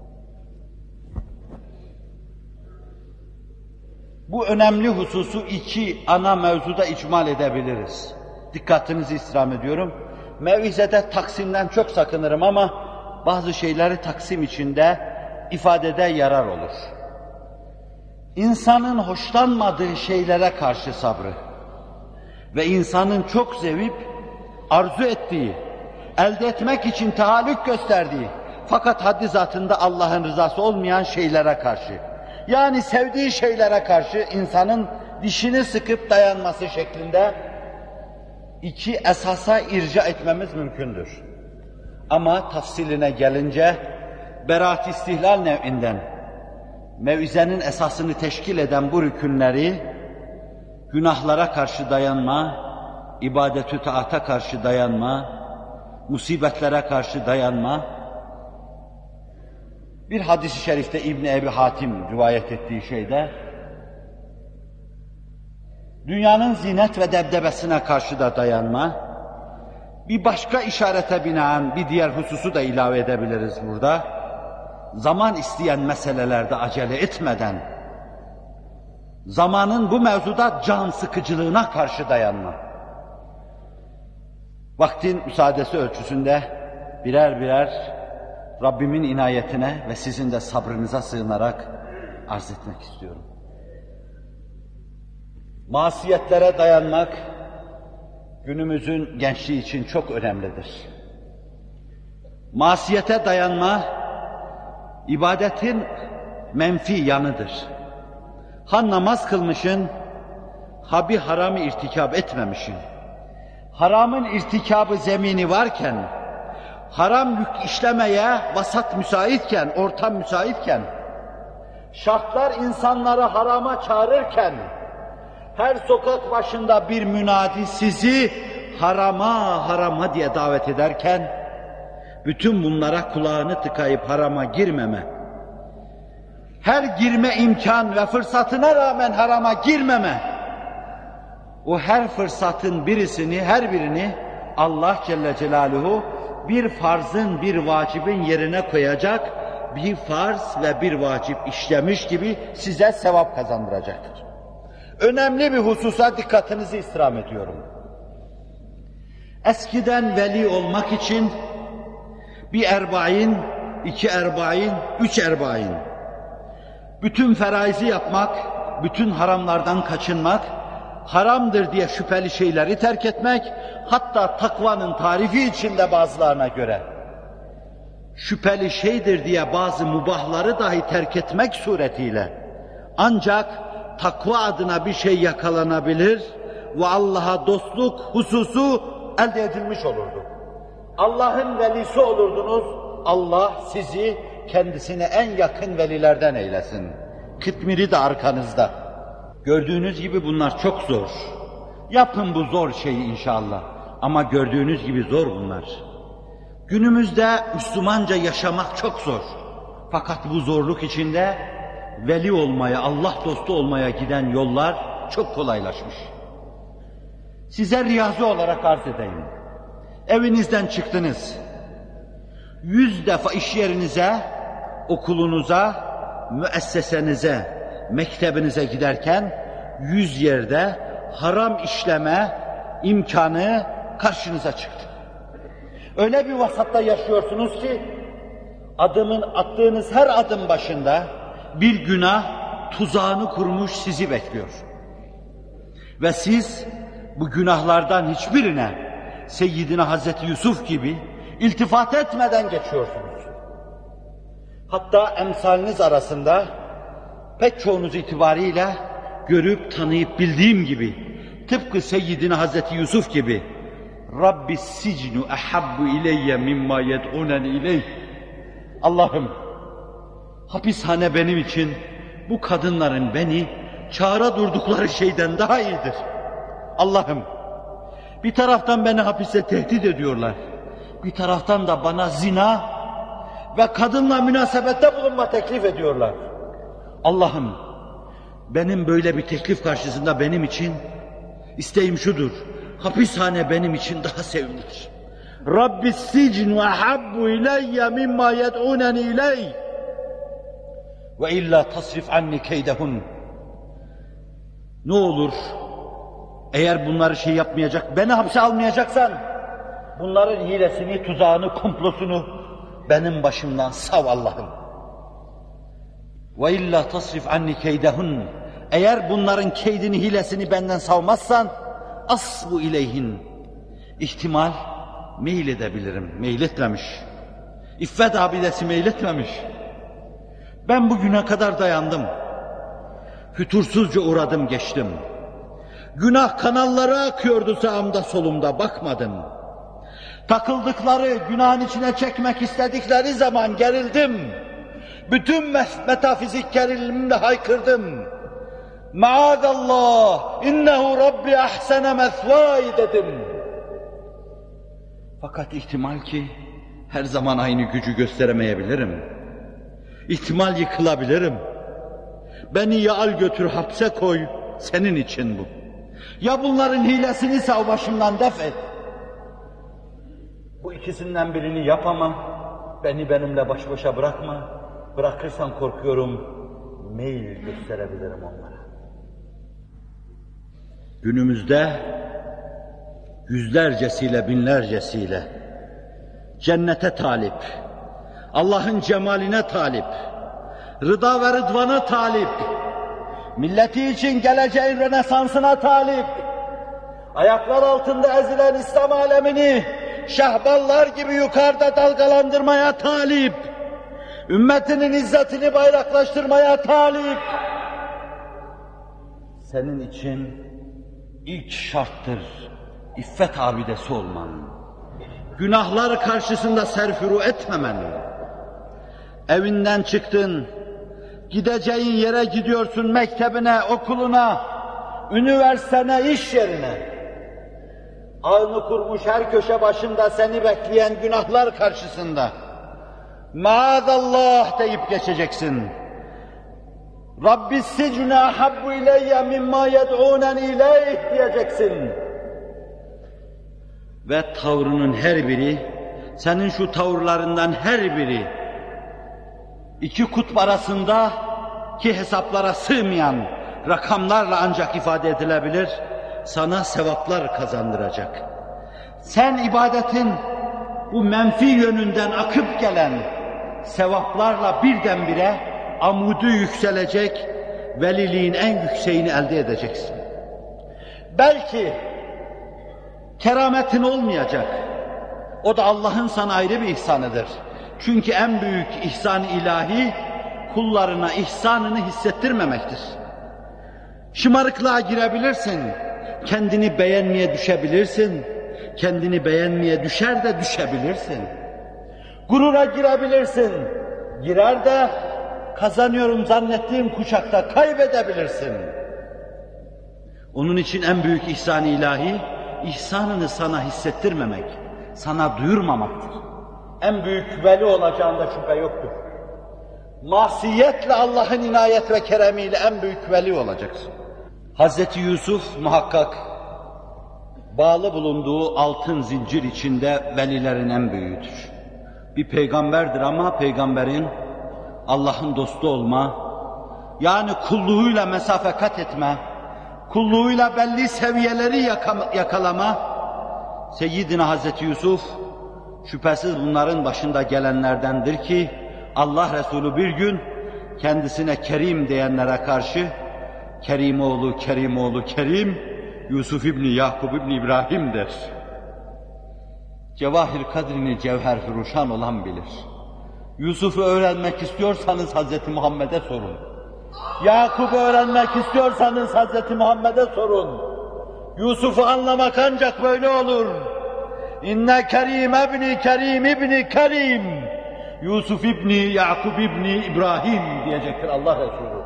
Bu önemli hususu iki ana mevzuda icmal edebiliriz. Dikkatinizi istirham ediyorum. Mevizede taksimden çok sakınırım ama bazı şeyleri taksim içinde ifadede yarar olur. İnsanın hoşlanmadığı şeylere karşı sabrı ve insanın çok sevip arzu ettiği, elde etmek için tahallük gösterdiği fakat haddi zatında Allah'ın rızası olmayan şeylere karşı, yani sevdiği şeylere karşı insanın dişini sıkıp dayanması şeklinde iki esasa irca etmemiz mümkündür. Ama tafsiline gelince beraat istihlal nev'inden mevizenin esasını teşkil eden bu rükünleri günahlara karşı dayanma, ibadetü taata karşı dayanma, musibetlere karşı dayanma, bir hadis-i şerifte İbn Ebi Hatim rivayet ettiği şeyde, dünyanın zinet ve debdebesine karşı da dayanma, bir başka işarete binaen bir diğer hususu da ilave edebiliriz burada, zaman isteyen meselelerde acele etmeden, zamanın bu mevzuda can sıkıcılığına karşı dayanma. Vaktin müsaadesi ölçüsünde birer birer Rabbimin inayetine ve sizin de sabrınıza sığınarak arz etmek istiyorum. Masiyetlere dayanmak günümüzün gençliği için çok önemlidir. Masiyete dayanma ibadetin menfi yanıdır. Ha namaz kılmışın, ha bir haramı irtikab etmemişin. Haramın irtikabı zemini varken, haram yük işlemeye vasat müsaitken, ortam müsaitken, şartlar insanları harama çağırırken, her sokak başında bir münadi sizi harama harama diye davet ederken, bütün bunlara kulağını tıkayıp harama girmeme, her girme imkan ve fırsatına rağmen harama girmeme, o her fırsatın birisini, her birini Allah Celle Celaluhu bir farzın, bir vacibin yerine koyacak, bir farz ve bir vacip işlemiş gibi size sevap kazandıracaktır. önemli bir hususa dikkatinizi istirham ediyorum. Eskiden veli olmak için bir erbain, iki erbain, üç erbain, bütün feraizi yapmak, bütün haramlardan kaçınmak, haramdır diye şüpheli şeyleri terk etmek, hatta takvanın tarifi içinde bazılarına göre şüpheli şeydir diye bazı mubahları dahi terk etmek suretiyle ancak takva adına bir şey yakalanabilir ve Allah'a dostluk hususu elde edilmiş olurdu. Allah'ın velisi olurdunuz, Allah sizi kendisine en yakın velilerden eylesin. Kıtmiri de arkanızda. Gördüğünüz gibi bunlar çok zor. Yapın bu zor şeyi inşallah. Ama gördüğünüz gibi zor bunlar. Günümüzde Müslümanca yaşamak çok zor. Fakat bu zorluk içinde veli olmaya, Allah dostu olmaya giden yollar çok kolaylaşmış. Size riyazi olarak arz edeyim. Evinizden çıktınız. Yüz defa iş yerinize, okulunuza, müessesenize, mektebinize giderken yüz yerde haram işleme imkanı karşınıza çıktı. Öyle bir vasatta yaşıyorsunuz ki adımın attığınız her adım başında bir günah tuzağını kurmuş sizi bekliyor. Ve siz bu günahlardan hiçbirine Seyyidina Hazreti Yusuf gibi iltifat etmeden geçiyorsunuz. Hatta emsaliniz arasında pek çoğunuz itibariyle görüp tanıyıp bildiğim gibi tıpkı Seyyidina Hazreti Yusuf gibi Rabbi sicnu ahabbu ileyye mimma yed'unen ileyh. Allah'ım, hapishane benim için bu kadınların beni çağıra durdukları şeyden daha iyidir. Allah'ım, bir taraftan beni hapise tehdit ediyorlar, bir taraftan da bana zina ve kadınla münasebette bulunma teklif ediyorlar. Allah'ım, benim böyle bir teklif karşısında benim için isteğim şudur: hapishane benim için daha sevimlidir. Rabbi sicnu ahabbu ileyye mimma yed'uneni ileyh ve illa tasrif anni keydehun. Ne olur, eğer bunları şey yapmayacak, beni hapse almayacaksan, bunların hilesini, tuzağını, komplosunu benim başımdan sav Allah'ım. Ve illa tasrif anni keydehun. Eğer bunların keydini, hilesini benden savmazsan, asbu ileyhin. İhtimal meyledebilirim, meyletmemiş. İffet abidesi meyletmemiş. Ben bugüne kadar dayandım. Fütursuzca uğradım geçtim. Günah kanalları akıyordu sağımda solumda, bakmadım. Takıldıkları, günahın içine çekmek istedikleri zaman gerildim. Bütün metafizik gerilimimle haykırdım. Maazallah, innehu Rabbi ahsene mesvâi dedim. Fakat ihtimal ki her zaman aynı gücü gösteremeyebilirim. İhtimal yıkılabilirim. Beni ya al götür hapse koy, senin için bu. Ya bunların hilesini sav başımdan def et. Bu ikisinden birini yapamam. Beni benimle baş başa bırakma. Bırakırsan korkuyorum, meyil gösterebilirim onlara. Günümüzde yüzlercesiyle, binlercesiyle cennete talip, Allah'ın cemaline talip, rıda ve rıdvana talip, milleti için geleceğin Rönesans'ına talip, ayaklar altında ezilen İslam alemini şahballar gibi yukarıda dalgalandırmaya talip, ümmetinin izzetini bayraklaştırmaya talip. Senin için ilk şarttır iffet abidesi olman, günahlar karşısında serfiru etmemen. Evinden çıktın, gideceğin yere gidiyorsun, mektebine, okuluna, üniversitene, iş yerine. Ağını kurmuş her köşe başında seni bekleyen günahlar karşısında maazallah deyip geçeceksin. Rabbi sicne ahabbu ileyye mimma yed'unen ileyh diyeceksin. Ve tavrının her biri, senin şu tavırlarından her biri, iki kutup arasında ki hesaplara sığmayan rakamlarla ancak ifade edilebilir, sana sevaplar kazandıracak. Sen ibadetin bu menfi yönünden akıp gelen sevaplarla birdenbire amudu yükselecek, veliliğin en yükseğini elde edeceksin. Belki kerametin olmayacak. O da Allah'ın sana ayrı bir ihsanıdır. Çünkü en büyük ihsan ilahi kullarına ihsanını hissettirmemektir. Şımarıklığa girebilirsin, kendini beğenmeye düşebilirsin, kendini beğenmeye düşer de düşebilirsin. Gurura girebilirsin, girer de kazanıyorum zannettiğin kuşakta kaybedebilirsin. Onun için en büyük ihsan-ı ilahi, ihsanını sana hissettirmemek, sana duyurmamaktır. En büyük veli olacağında şüphe yoktur. Masiyetle Allah'ın inayet ve keremiyle en büyük veli olacaksın. Hazreti Yusuf muhakkak bağlı bulunduğu altın zincir içinde velilerin en büyüğüdür. Bir peygamberdir ama peygamberin Allah'ın dostu olma, yani kulluğuyla mesafe kat etme, kulluğuyla belli seviyeleri yakalama, Seyyidina Hazreti Yusuf şüphesiz bunların başında gelenlerdendir ki Allah Resulü bir gün kendisine Kerim diyenlere karşı Kerimoğlu, Kerimoğlu, Kerim, Yusuf İbni Yakub İbni İbrahim der. Cevahir kadrini cevher firuşan olan bilir. Yusuf'u öğrenmek istiyorsanız Hazreti Muhammed'e sorun. Yakup'u öğrenmek istiyorsanız Hazreti Muhammed'e sorun. Yusuf'u anlamak ancak böyle olur. İnne Kerim ibni Kerim ibni Kerim. Yusuf İbni Yakub İbni İbrahim diyecektir Allah Resulü.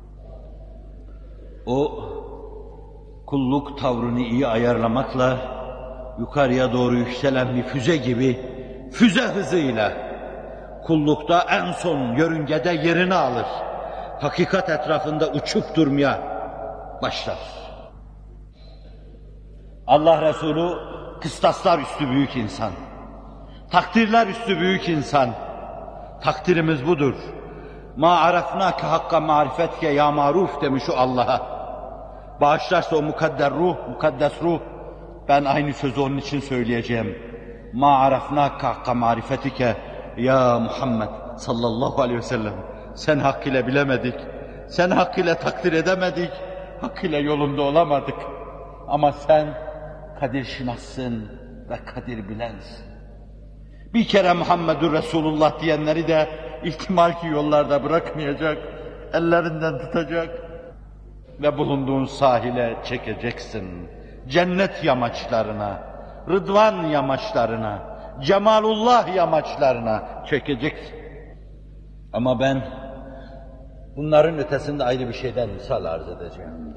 O kulluk tavrını iyi ayarlamakla yukarıya doğru yükselen bir füze gibi füze hızıyla kullukta en son yörüngede yerini alır. Hakikat etrafında uçup durmaya başlar. Allah Resulü kıstaslar üstü büyük insan. Takdirler üstü büyük insan. Takdirimiz budur. Ma arafnake hakka marifetke ya maruf demiş o Allah'a. Bağışlarsa o mukadder ruh, mukaddes ruh, ben aynı sözü onun için söyleyeceğim. Ma arafnake hakka marifetike ya Muhammed sallallahu aleyhi ve sellem. Sen hakkıyla bilemedik, sen hakkıyla takdir edemedik, hakkıyla yolunda olamadık. Ama sen kadir şinassın ve kadir bilensin. Bir kere Muhammedur Resulullah diyenleri de ihtimal ki yollarda bırakmayacak, ellerinden tutacak ve bulunduğun sahile çekeceksin. Cennet yamaçlarına, Rıdvan yamaçlarına, Cemalullah yamaçlarına çekeceksin. Ama ben bunların ötesinde ayrı bir şeyden misal arz edeceğim.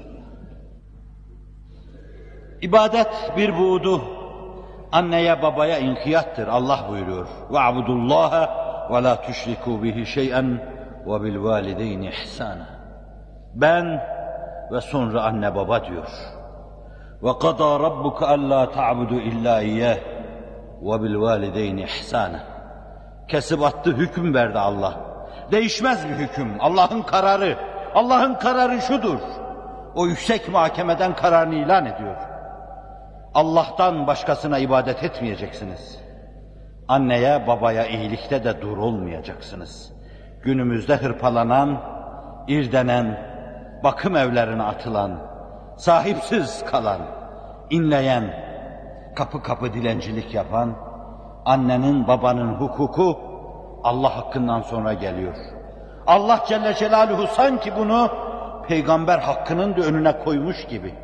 İbadet bir buğdu, anneye babaya inkiyattır. Allah buyuruyor. وَاعْبُدُ اللّٰهَ وَلَا تُشْرِكُوا بِهِ شَيْئًا وَبِالْوَالِدَيْنِ اِحْسَانًا. Ben ve sonra anne baba diyor. وَقَضَى رَبُّكَ أَلَّا تَعْبُدُوا إِلَّا إِيَّهِ وَبِالْوَالِدَيْنِ اِحْسَانًا. Kesip attı, hüküm verdi Allah. Değişmez bir hüküm, Allah'ın kararı. Allah'ın kararı şudur. O yüksek mahkemeden kararını ilan ediyor. Allah'tan başkasına ibadet etmeyeceksiniz. Anneye, babaya iyilikte de dur olmayacaksınız. Günümüzde hırpalanan, irdenen, bakım evlerine atılan, sahipsiz kalan, inleyen, kapı kapı dilencilik yapan, annenin, babanın hukuku Allah hakkından sonra geliyor. Allah Celle Celaluhu sanki bunu peygamber hakkının da önüne koymuş gibi.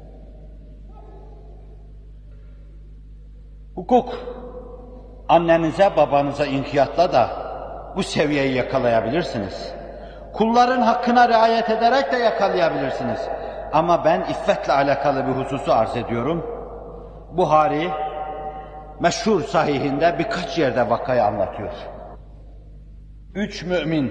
Hukuk, annenize babanıza inkiyatla da bu seviyeyi yakalayabilirsiniz. Kulların hakkına riayet ederek de yakalayabilirsiniz. Ama ben iffetle alakalı bir hususu arz ediyorum. Buhari, meşhur sahihinde birkaç yerde vakayı anlatıyor. Üç mümin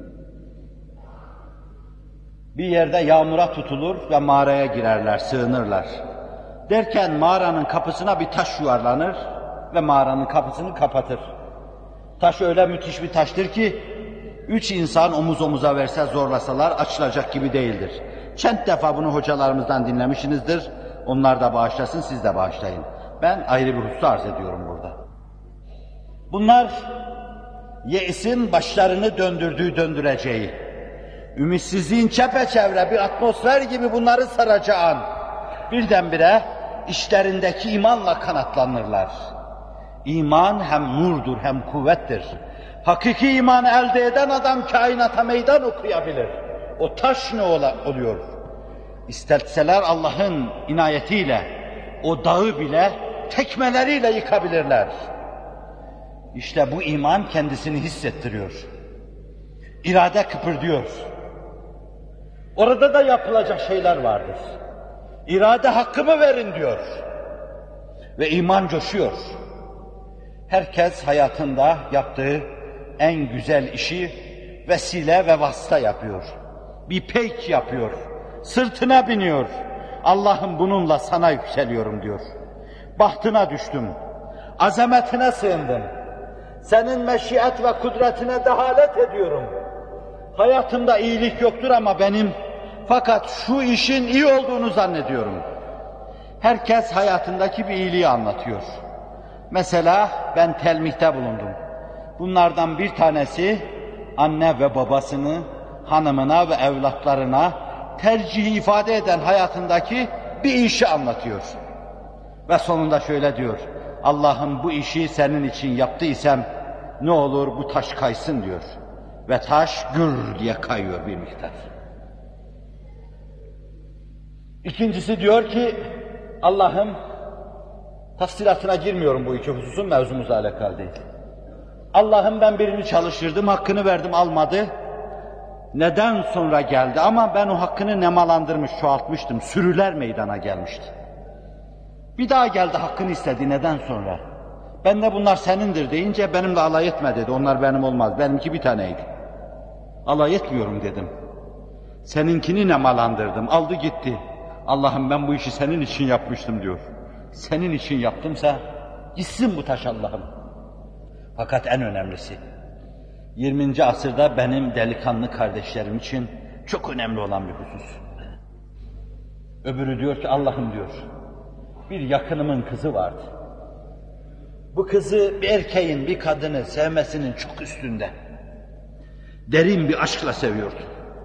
bir yerde yağmura tutulur ve mağaraya girerler, sığınırlar. Derken mağaranın kapısına bir taş yuvarlanır ve mağaranın kapısını kapatır. Taş öyle müthiş bir taştır ki, üç insan omuz omuza verse zorlasalar açılacak gibi değildir. Çent defa bunu hocalarımızdan dinlemişsinizdir. Onlar da bağışlasın, siz de bağışlayın. Ben ayrı bir husus arz ediyorum burada. Bunlar yeisin başlarını döndürdüğü döndüreceği, ümitsizliğin çepeçevre bir atmosfer gibi bunları saracağın, birdenbire işlerindeki imanla kanatlanırlar. İman hem nurdur hem kuvvettir. Hakiki imanı elde eden adam kainata meydan okuyabilir. O taş ne oluyor? İsterseler Allah'ın inayetiyle o dağı bile tekmeleriyle yıkabilirler. İşte bu iman kendisini hissettiriyor. İrade kıpırdıyor. Orada da yapılacak şeyler vardır. İrade hakkımı verin diyor. Ve iman coşuyor. Herkes hayatında yaptığı en güzel işi vesile ve vasıta yapıyor. Bir peyk yapıyor. Sırtına biniyor. Allah'ım bununla sana yükseliyorum diyor. Bahtına düştüm. Azametine sığındım. Senin meşiyet ve kudretine dehalet ediyorum. Hayatımda iyilik yoktur ama benim, fakat şu işin iyi olduğunu zannediyorum. Herkes hayatındaki bir iyiliği anlatıyor. Mesela ben telmihte bulundum. Bunlardan bir tanesi anne ve babasını, hanımına ve evlatlarına tercihi ifade eden hayatındaki bir işi anlatıyor. Ve sonunda şöyle diyor: Allah'ım bu işi senin için yaptıysam ne olur bu taş kaysın diyor. Ve taş gür diye kayıyor bir miktar. İkincisi diyor ki, Allah'ım, tafsilatına girmiyorum bu iki hususun, mevzumuzla alakalı değil. Allah'ım ben birini çalıştırdım, hakkını verdim, almadı. Neden sonra geldi? Ama ben o hakkını nemalandırmış, çoğaltmıştım. Sürüler meydana gelmişti. Bir daha geldi, hakkını istedi. Neden sonra? Ben de bunlar senindir deyince benimle alay etme dedi. Onlar benim olmaz. Benimki bir taneydi. Alay etmiyorum dedim. Seninkini nemalandırdım. Aldı gitti. Allah'ım ben bu işi senin için yapmıştım diyor. Senin için yaptımsa gitsin bu taş Allah'ım. Fakat en önemlisi, yirminci asırda benim delikanlı kardeşlerim için çok önemli olan bir husus. Öbürü diyor ki, Allah'ım diyor, bir yakınımın kızı vardı. Bu kızı bir erkeğin, bir kadını sevmesinin çok üstünde. Derin bir aşkla seviyordu.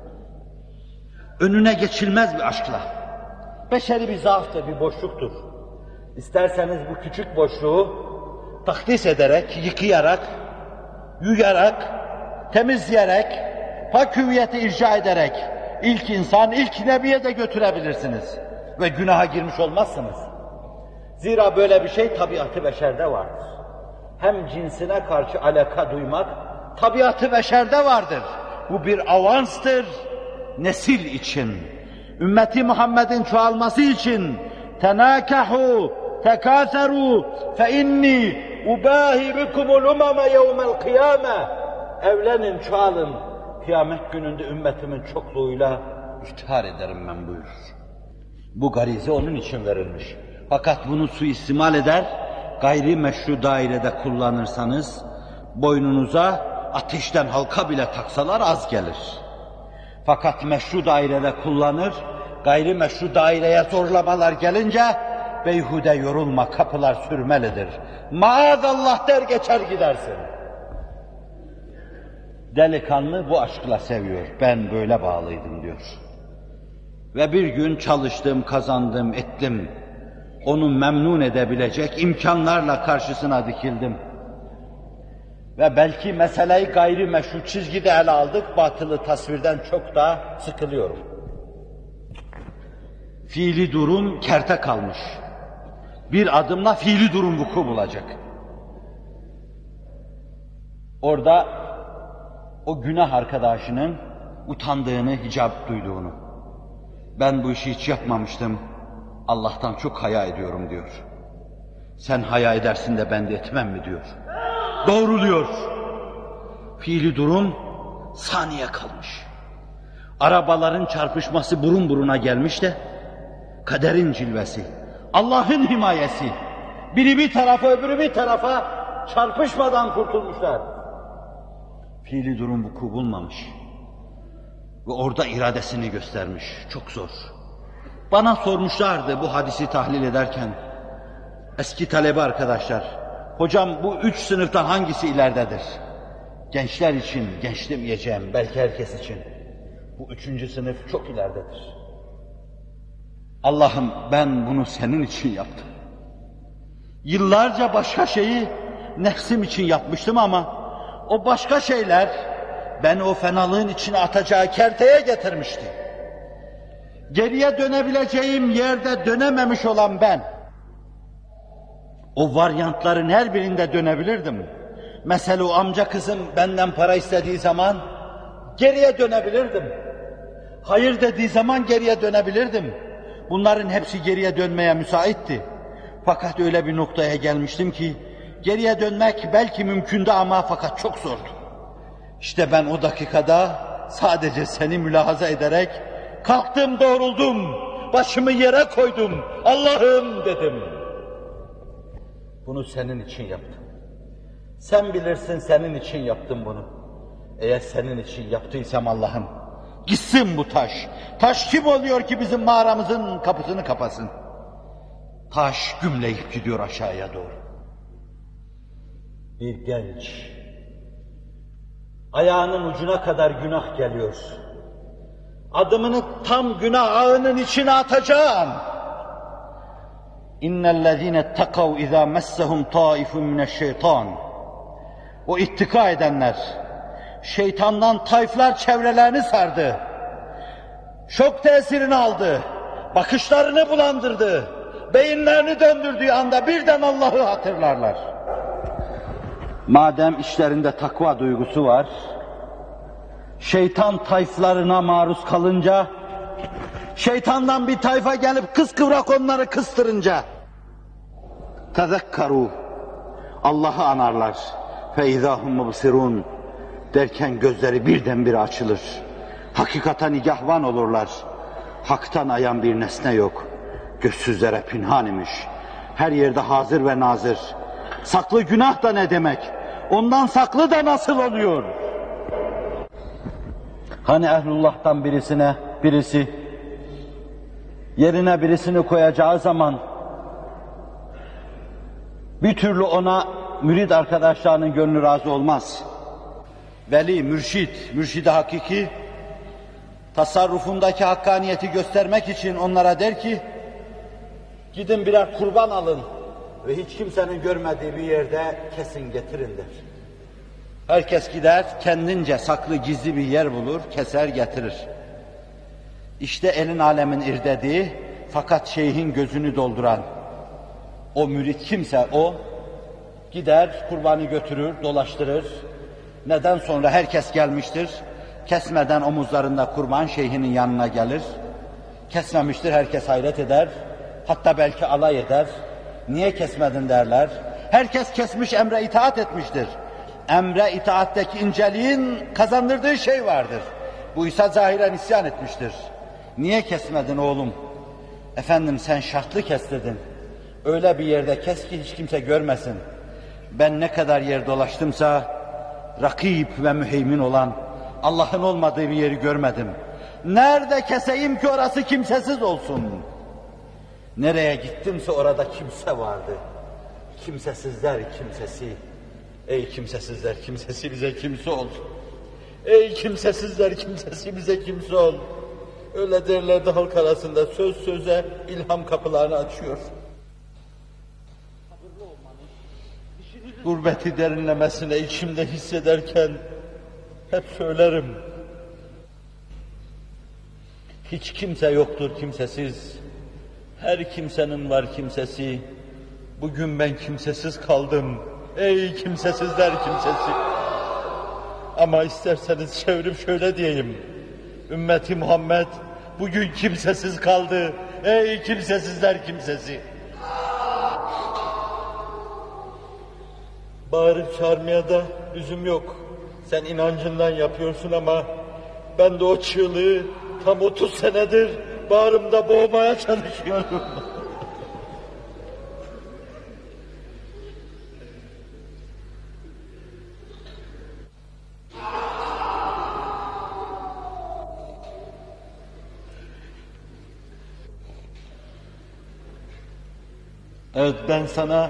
Önüne geçilmez bir aşkla. Beşeri bir zaaftır, bir boşluktur. İsterseniz bu küçük boşluğu takdis ederek, yıkayarak, yuyarak, temizleyerek, pak hüviyeti irca ederek ilk insan, ilk nebiye de götürebilirsiniz. Ve günaha girmiş olmazsınız. Zira böyle bir şey tabiatı beşerde vardır. Hem cinsine karşı alaka duymak tabiatı beşerde vardır. Bu bir avanstır nesil için. Ümmeti Muhammed'in çoğalması için tenâkehu, tekâserû fe inni ubâhi bikumul umame yevmel kıyâme. Evlenin, çoğalın. Kıyamet gününde ümmetimin çokluğuyla iftihar ederim ben buyurur. Bu garize onun için verilmiş. Fakat bunu suistimal eder, gayri meşru dairede kullanırsanız, boynunuza ateşten halka bile taksalar az gelir. Fakat meşru dairede kullanır, gayri meşru daireye zorlamalar gelince, beyhude yorulma, kapılar sürmelidir. Maazallah der geçer gidersin. Delikanlı bu aşkla seviyor, ben böyle bağlıydım diyor. Ve bir gün çalıştım, kazandım, ettim. Onu memnun edebilecek imkanlarla karşısına dikildim. Ve belki meseleyi gayri meşru çizgide ele aldık, batılı tasvirden çok daha sıkılıyorum. Fiili durum kerte kalmış. Bir adımla fiili durum vuku bulacak. Orada o günah arkadaşının utandığını, hicap duyduğunu, ben bu işi hiç yapmamıştım, Allah'tan çok haya ediyorum diyor. Sen haya edersin de ben de etmem mi diyor. Doğruluyor. Fiili durum saniye kalmış. Arabaların çarpışması burun buruna gelmiş de, kaderin cilvesi, Allah'ın himayesi, biri bir tarafa öbürü bir tarafa çarpışmadan kurtulmuşlar. Fiili durum vuku bulmamış. Ve orada iradesini göstermiş. Çok zor. Bana sormuşlardı bu hadisi tahlil ederken. Eski talebe arkadaşlar. Hocam bu üç sınıftan hangisi ileridedir? Gençler için, genç demeyeceğim, belki herkes için. Bu üçüncü sınıf çok ileridedir. Allah'ım ben bunu senin için yaptım. Yıllarca başka şeyi nefsim için yapmıştım ama o başka şeyler beni o fenalığın içine atacağı kerteye getirmişti. Geriye dönebileceğim yerde dönememiş olan ben, o varyantların her birinde dönebilirdim. Mesela o amca kızım benden para istediği zaman geriye dönebilirdim. Hayır dediği zaman geriye dönebilirdim. Bunların hepsi geriye dönmeye müsaitti. Fakat öyle bir noktaya gelmiştim ki geriye dönmek belki mümkündü ama fakat çok zordu. İşte ben o dakikada sadece seni mülahaza ederek kalktım, doğruldum, başımı yere koydum, Allah'ım dedim. Bunu senin için yaptım. Sen bilirsin senin için yaptım bunu. Eğer senin için yaptıysam Allah'ım, gitsin bu taş. Taş kim oluyor ki bizim mağaramızın kapısını kapasın? Taş gümleyip gidiyor aşağıya doğru. Bir genç, ayağının ucuna kadar günah geliyor. Adımını tam günah ağının içine atacağım. İnnellezîne ettekav izâ messehum tâifun mineşşeytân. O ittika edenler, şeytandan tayflar çevrelerini sardı. Şok tesirini aldı, bakışlarını bulandırdı, beyinlerini döndürdüğü anda birden Allah'ı hatırlarlar. Madem içlerinde takva duygusu var, şeytan tayflarına maruz kalınca, şeytandan bir tayfa gelip kıskıvrak onları kıstırınca, tezekkaru, Allah'ı anarlar. Feizahum mubsirun derken gözleri birdenbire açılır. Hakikata nigahvan olurlar. Haktan ayan bir nesne yok. Gözsüzlere pinhan imiş. Her yerde hazır ve nazır. Saklı günah da ne demek? Ondan saklı da nasıl oluyor? Hani ehlullah'tan birisine, birisi yerine birisini koyacağı zaman bir türlü ona mürid arkadaşlarının gönlü razı olmaz. Veli, mürşid, mürşid-i hakiki tasarrufundaki hakkaniyeti göstermek için onlara der ki gidin birer kurban alın ve hiç kimsenin görmediği bir yerde kesin getirin der. Herkes gider, kendince saklı gizli bir yer bulur, keser getirir. İşte elin alemin irdediği fakat şeyhin gözünü dolduran o mürid kimse o, gider kurbanı götürür, dolaştırır. Neden sonra herkes gelmiştir, kesmeden omuzlarında kurban şeyhinin yanına gelir. Kesmemiştir, herkes hayret eder, hatta belki alay eder. Niye kesmedin derler. Herkes kesmiş, emre itaat etmiştir. Emre itaatteki inceliğin kazandırdığı şey vardır. Bu ise zahiren isyan etmiştir. Niye kesmedin oğlum? Efendim sen şartlı kes dedin. Öyle bir yerde kes ki hiç kimse görmesin. Ben ne kadar yer dolaştımsa rakip ve müheymin olan Allah'ın olmadığı bir yeri görmedim. Nerede keseyim ki orası kimsesiz olsun? Nereye gittimse orada kimse vardı. Kimsesizler kimsesi. Ey kimsesizler kimsesi bize kimse ol. Ey kimsesizler kimsesi bize kimse ol. Öyle derlerdi halk arasında, söz söze ilham kapılarını açıyor. Gurbeti derinlemesine içimde hissederken hep söylerim. Hiç kimse yoktur kimsesiz. Her kimsenin var kimsesi. Bugün ben kimsesiz kaldım. Ey kimsesizler kimsesi. Ama isterseniz çevirip şöyle diyeyim. Ümmeti Muhammed bugün kimsesiz kaldı. Ey kimsesizler kimsesi. Bağırıp çağırmaya da lüzum yok. Sen inancından yapıyorsun ama ben de o çığlığı tam otuz senedir bağrımda boğmaya çalışıyorum. Evet, ben sana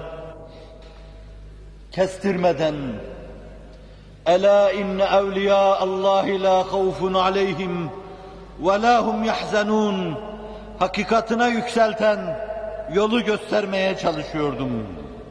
kestirmeden Ela inne evliya Allah la havfun aleyhim ve la hum yahzanun hakikatine yükselten yolu göstermeye çalışıyordum.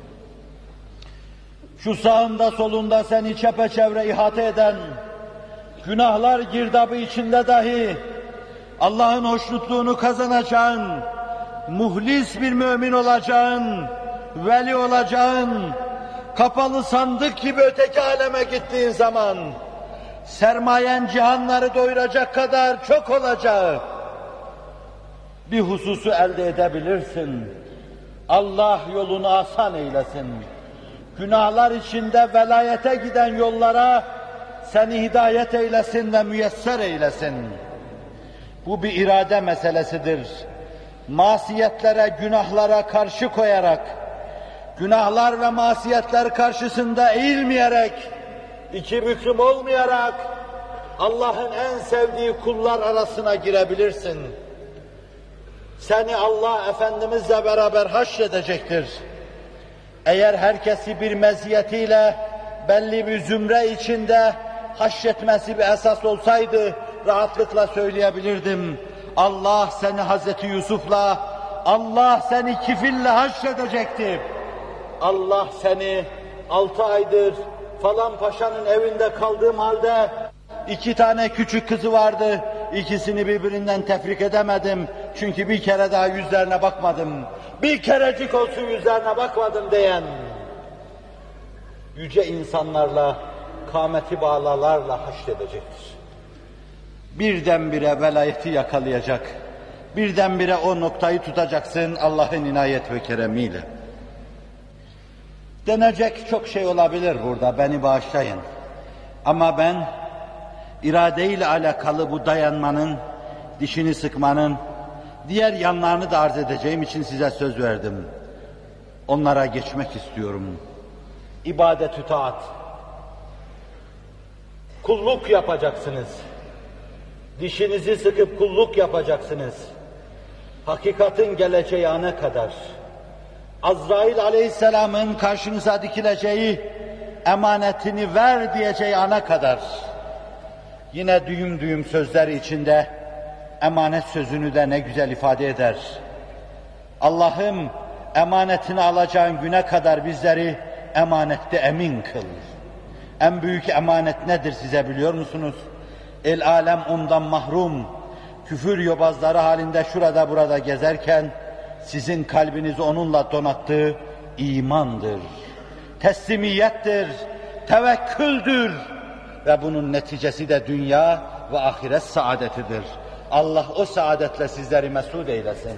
Şu sağında solunda seni çepeçevre ihate eden, günahlar girdabı içinde dahi Allah'ın hoşnutluğunu kazanacağın, muhlis bir mümin olacağın, veli olacağın, kapalı sandık gibi öteki aleme gittiğin zaman, sermayen cihanları doyuracak kadar çok olacağı bir hususu elde edebilirsin. Allah yolunu asan eylesin. Günahlar içinde velayete giden yollara seni hidayet eylesin ve müyesser eylesin. Bu bir irade meselesidir. Masiyetlere, günahlara karşı koyarak, günahlar ve masiyetler karşısında eğilmeyerek, iki büklüm olmayarak Allah'ın en sevdiği kullar arasına girebilirsin. Seni Allah Efendimizle beraber haşredecektir. Eğer herkesi bir meziyetiyle belli bir zümre içinde haşretmesi bir esas olsaydı rahatlıkla söyleyebilirdim. Allah seni Hazreti Yusuf'la, Allah seni kifille haşredecekti. Allah seni altı aydır falan paşanın evinde kaldığım halde iki tane küçük kızı vardı. İkisini birbirinden tefrik edemedim. Çünkü bir kere daha yüzlerine bakmadım. Bir kerecik olsun yüzlerine bakmadım diyen yüce insanlarla, kâmeti bağlalarla haşredecektir. Birdenbire velayeti yakalayacak. Birdenbire o noktayı tutacaksın Allah'ın inayet ve keremiyle. Denecek çok şey olabilir burada, beni bağışlayın. Ama ben iradeyle alakalı bu dayanmanın, dişini sıkmanın, diğer yanlarını da arz edeceğim için size söz verdim. Onlara geçmek istiyorum. İbadet-ü taat. Kulluk yapacaksınız. Dişinizi sıkıp kulluk yapacaksınız. Hakikatin geleceği ana kadar. Azrail aleyhisselamın karşınıza dikileceği, emanetini ver diyeceği ana kadar. Yine düğüm düğüm sözler içinde emanet sözünü de ne güzel ifade eder. Allah'ım emanetini alacağın güne kadar bizleri emanette emin kıl. En büyük emanet nedir size biliyor musunuz? El alem ondan mahrum, küfür yobazları halinde şurada burada gezerken sizin kalbinizi onunla donattığı imandır, teslimiyettir, tevekküldür ve bunun neticesi de dünya ve ahiret saadetidir. Allah o saadetle sizleri mesut eylesin.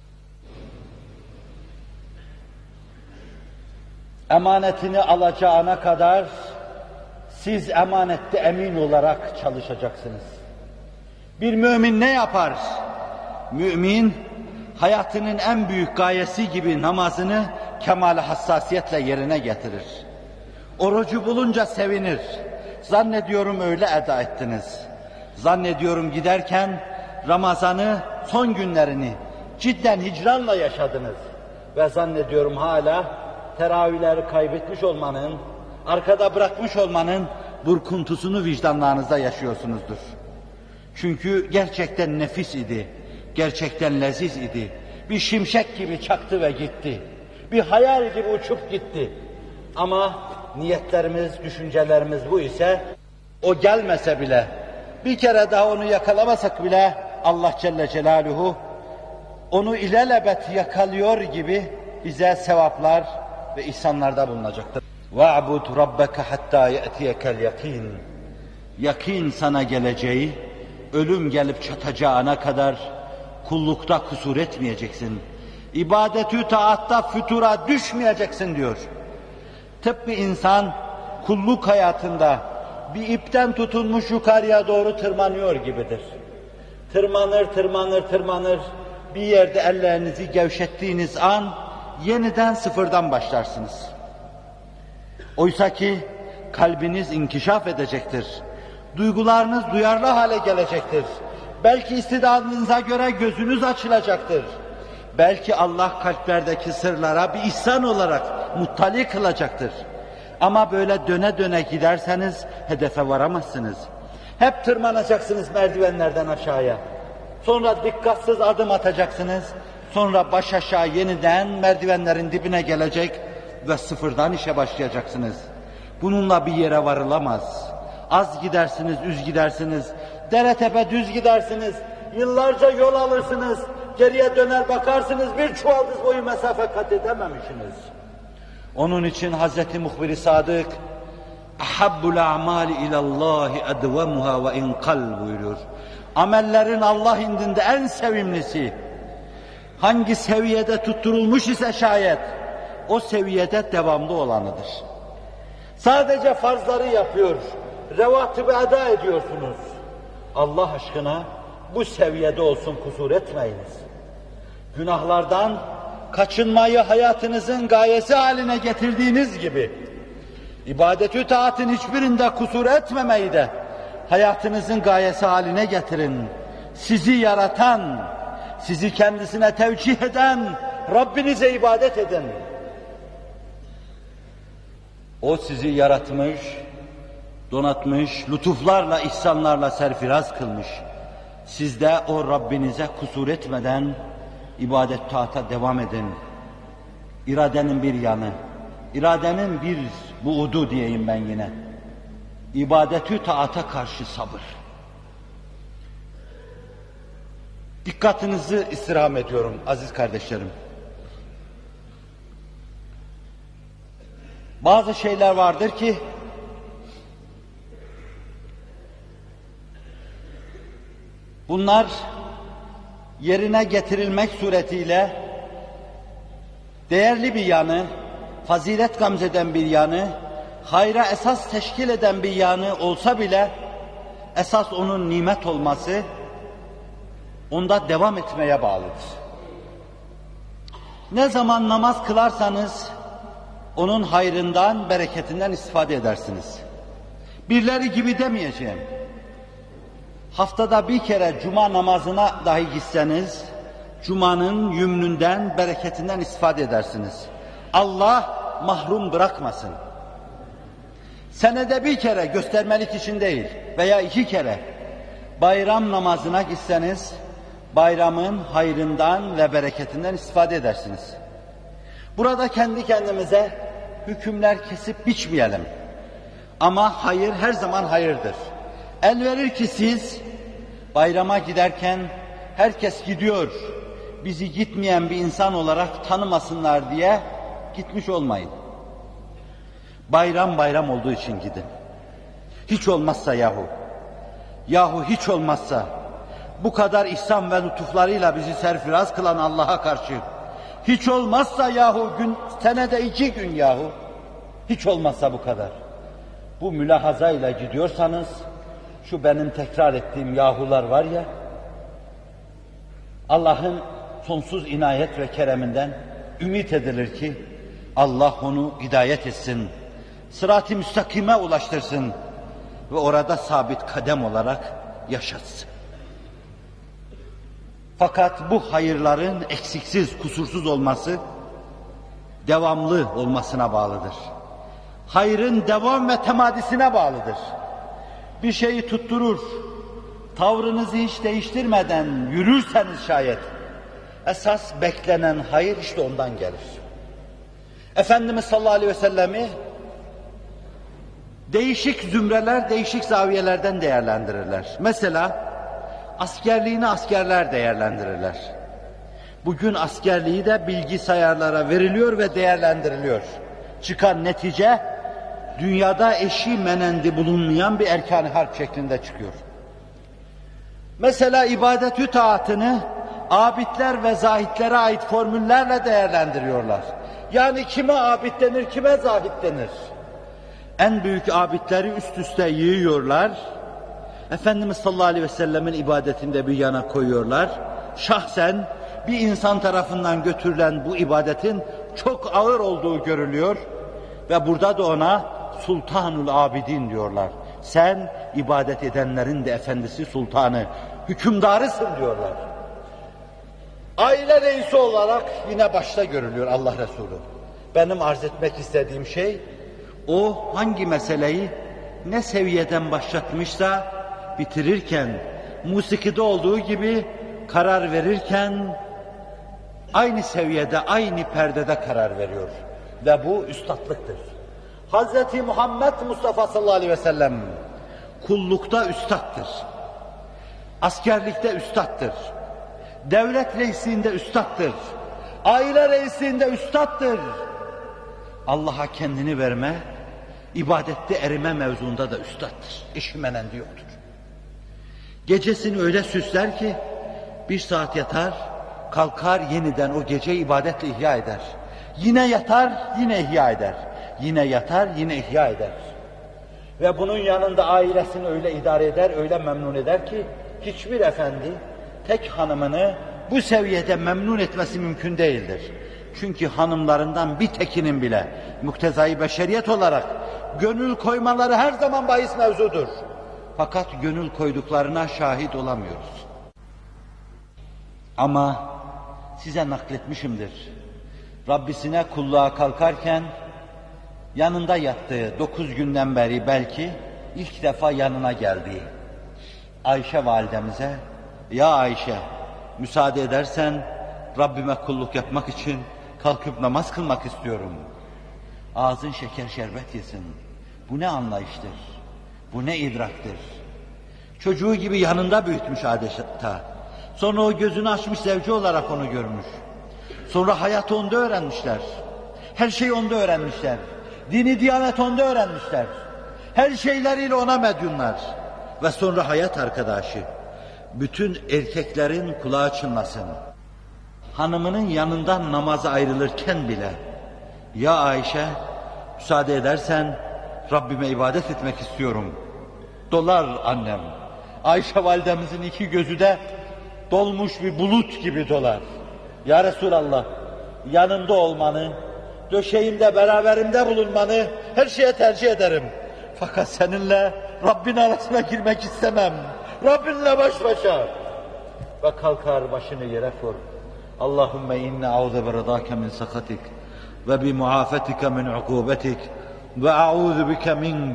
Emanetini alacağına kadar siz emanette emin olarak çalışacaksınız. Bir mümin ne yapar? Mümin hayatının en büyük gayesi gibi namazını kemal-i hassasiyetle yerine getirir. Orucu bulunca sevinir. Zannediyorum öyle eda ettiniz. Zannediyorum giderken Ramazan'ı, son günlerini cidden hicranla yaşadınız. Ve zannediyorum hala teravihleri kaybetmiş olmanın, arkada bırakmış olmanın burkuntusunu vicdanlarınızda yaşıyorsunuzdur. Çünkü gerçekten nefis idi, gerçekten leziz idi. Bir şimşek gibi çaktı ve gitti. Bir hayal gibi uçup gitti. Ama niyetlerimiz, düşüncelerimiz bu ise, o gelmese bile, bir kere daha onu yakalamasak bile Allah Celle Celaluhu onu ilelebet yakalıyor gibi bize sevaplar ve ihsanlarda bulunacaktır. وَاعْبُدْ رَبَّكَ حَتَّى يَأْتِيَكَ الْيَقِينَ. Yakin sana geleceği, ölüm gelip çatacağına kadar kullukta kusur etmeyeceksin. İbadet-ü taatta fütura düşmeyeceksin diyor. Tıpkı insan kulluk hayatında bir ipten tutunmuş yukarıya doğru tırmanıyor gibidir. Tırmanır, tırmanır, tırmanır. Bir yerde ellerinizi gevşettiğiniz an yeniden sıfırdan başlarsınız. Oysa ki kalbiniz inkişaf edecektir. Duygularınız duyarlı hale gelecektir. Belki istidadınıza göre gözünüz açılacaktır. Belki Allah kalplerdeki sırlara bir ihsan olarak muttali kılacaktır. Ama böyle döne döne giderseniz hedefe varamazsınız. Hep tırmanacaksınız merdivenlerden aşağıya. Sonra dikkatsiz adım atacaksınız. Sonra baş aşağı yeniden merdivenlerin dibine gelecek ve sıfırdan işe başlayacaksınız. Bununla bir yere varılamaz. Az gidersiniz, üz gidersiniz. Dere tepe düz gidersiniz. Yıllarca yol alırsınız. Geriye döner bakarsınız, bir çuvaldız boyu mesafe kat edememişsiniz. Onun için Hazreti Muhbir-i Sadık "Ahabbul a'mali ilallahi edvemuha ve in kal" buyuruyor. Amellerin Allah indinde en sevimlisi, hangi seviyede tutturulmuş ise şayet, o seviyede devamlı olanıdır. Sadece farzları yapıyor, revatibı eda ediyorsunuz. Allah aşkına bu seviyede olsun, kusur etmeyiniz. Günahlardan kaçınmayı hayatınızın gayesi haline getirdiğiniz gibi, ibadet-ü taatın hiçbirinde kusur etmemeyi de hayatınızın gayesi haline getirin. Sizi yaratan, sizi kendisine tevcih eden Rabbinize ibadet edin. O sizi yaratmış, donatmış, lütuflarla, ihsanlarla serfiraz kılmış. Siz de o Rabbinize kusur etmeden ibadet taata devam edin. İradenin bir yanı, iradenin bir buğdu diyeyim ben yine. İbadetü taata karşı sabır. Dikkatinizi istirham ediyorum aziz kardeşlerim. Bazı şeyler vardır ki bunlar yerine getirilmek suretiyle değerli bir yanı, fazilet gamzeden bir yanı, hayra esas teşkil eden bir yanı olsa bile esas onun nimet olması, onda devam etmeye bağlıdır. Ne zaman namaz kılarsanız onun hayrından, bereketinden istifade edersiniz. Birileri gibi demeyeceğim. Haftada bir kere cuma namazına dahi gitseniz, cumanın yümnünden, bereketinden istifade edersiniz. Allah mahrum bırakmasın. Senede bir kere, göstermelik için değil veya iki kere bayram namazına gitseniz, bayramın hayrından ve bereketinden istifade edersiniz. Burada kendi kendimize hükümler kesip biçmeyelim. Ama hayır her zaman hayırdır. El verir ki siz bayrama giderken herkes gidiyor, bizi gitmeyen bir insan olarak tanımasınlar diye gitmiş olmayın. Bayram bayram olduğu için gidin. Hiç olmazsa yahu, yahu hiç olmazsa bu kadar ihsan ve lütuflarıyla bizi serfiraz kılan Allah'a karşı, hiç olmazsa yahu gün, senede iki gün yahu, hiç olmazsa bu kadar. Bu mülahazayla gidiyorsanız, şu benim tekrar ettiğim yahular var ya, Allah'ın sonsuz inayet ve kereminden ümit edilir ki Allah onu hidayet etsin, sırat-ı müstakime ulaştırsın ve orada sabit kadem olarak yaşatsın. Fakat bu hayırların eksiksiz, kusursuz olması devamlı olmasına bağlıdır. Hayrın devam ve temadisine bağlıdır. Bir şeyi tutturur, tavrınızı hiç değiştirmeden yürürseniz şayet, esas beklenen hayır işte ondan gelir. Efendimiz sallallahu aleyhi ve sellemi değişik zümreler, değişik zaviyelerden değerlendirirler. Mesela askerliğini askerler değerlendirirler. Bugün askerliği de bilgisayarlara veriliyor ve değerlendiriliyor. Çıkan netice, dünyada eşi menendi bulunmayan bir erkan-ı harp şeklinde çıkıyor. Mesela ibadet-ü taatını abidler ve zahitlere ait formüllerle değerlendiriyorlar. Yani kime abid denir, kime zahid denir? En büyük abidleri üst üste yığıyorlar. Efendimiz sallallahu aleyhi ve sellemin ibadetinde bir yana koyuyorlar. Şahsen bir insan tarafından götürülen bu ibadetin çok ağır olduğu görülüyor. Ve burada da ona Sultanul Abidin diyorlar. Sen ibadet edenlerin de efendisi, sultanı, hükümdarısın diyorlar. Aile reisi olarak yine başta görülüyor Allah Resulü. Benim arz etmek istediğim şey, o hangi meseleyi ne seviyeden başlatmışsa bitirirken, musikide olduğu gibi karar verirken aynı seviyede, aynı perdede karar veriyor. Ve bu üstatlıktır. Hazreti Muhammed Mustafa sallallahu aleyhi ve sellem kullukta üstattır. Askerlikte üstattır. Devlet reisliğinde üstattır. Aile reisliğinde üstattır. Allah'a kendini verme, ibadette erime mevzuunda da üstattır. Eşimenendi yoktur. Gecesini öyle süsler ki bir saat yatar, kalkar yeniden o gece ibadetle ihya eder. Yine yatar, yine ihya eder. Yine yatar, yine ihya eder. Ve bunun yanında ailesini öyle idare eder, öyle memnun eder ki hiçbir efendi tek hanımını bu seviyede memnun etmesi mümkün değildir. Çünkü hanımlarından bir tekinin bile muktezai beşeriyet olarak gönül koymaları her zaman bahis mevzudur. Fakat gönül koyduklarına şahit olamıyoruz. Ama size nakletmişimdir. Rabbisine kulluğa kalkarken yanında yattığı dokuz günden beri belki ilk defa yanına geldiği Ayşe validemize, ya Ayşe müsaade edersen Rabbime kulluk yapmak için kalkıp namaz kılmak istiyorum. Ağzın şeker şerbet yesin. Bu ne anlayıştır? Bu ne idraktır? Çocuğu gibi yanında büyütmüş adeta. Sonra o gözünü açmış zevci olarak onu görmüş. Sonra hayatı onda öğrenmişler. Her şeyi onda öğrenmişler. Dini diyanet onda öğrenmişler. Her şeyleriyle ona medyunlar. Ve sonra hayat arkadaşı. Bütün erkeklerin kulağı çınlasın. Hanımının yanından namaza ayrılırken bile, ya Ayşe müsaade edersen Rabbime ibadet etmek istiyorum. Dolar annem. Ayşe validemizin iki gözü de dolmuş bir bulut gibi dolar. Ya Resulallah, yanımda olmanı, döşeğimde beraberimde bulunmanı her şeye tercih ederim. Fakat seninle Rabbin arasına girmek istemem. Rabbinle baş başa. Ve kalkar başını yere koyar. Allahümme inne a'udhu bi rıdâke min sakatik ve bi muafetike min ukubetik ve a'udhu bike mink.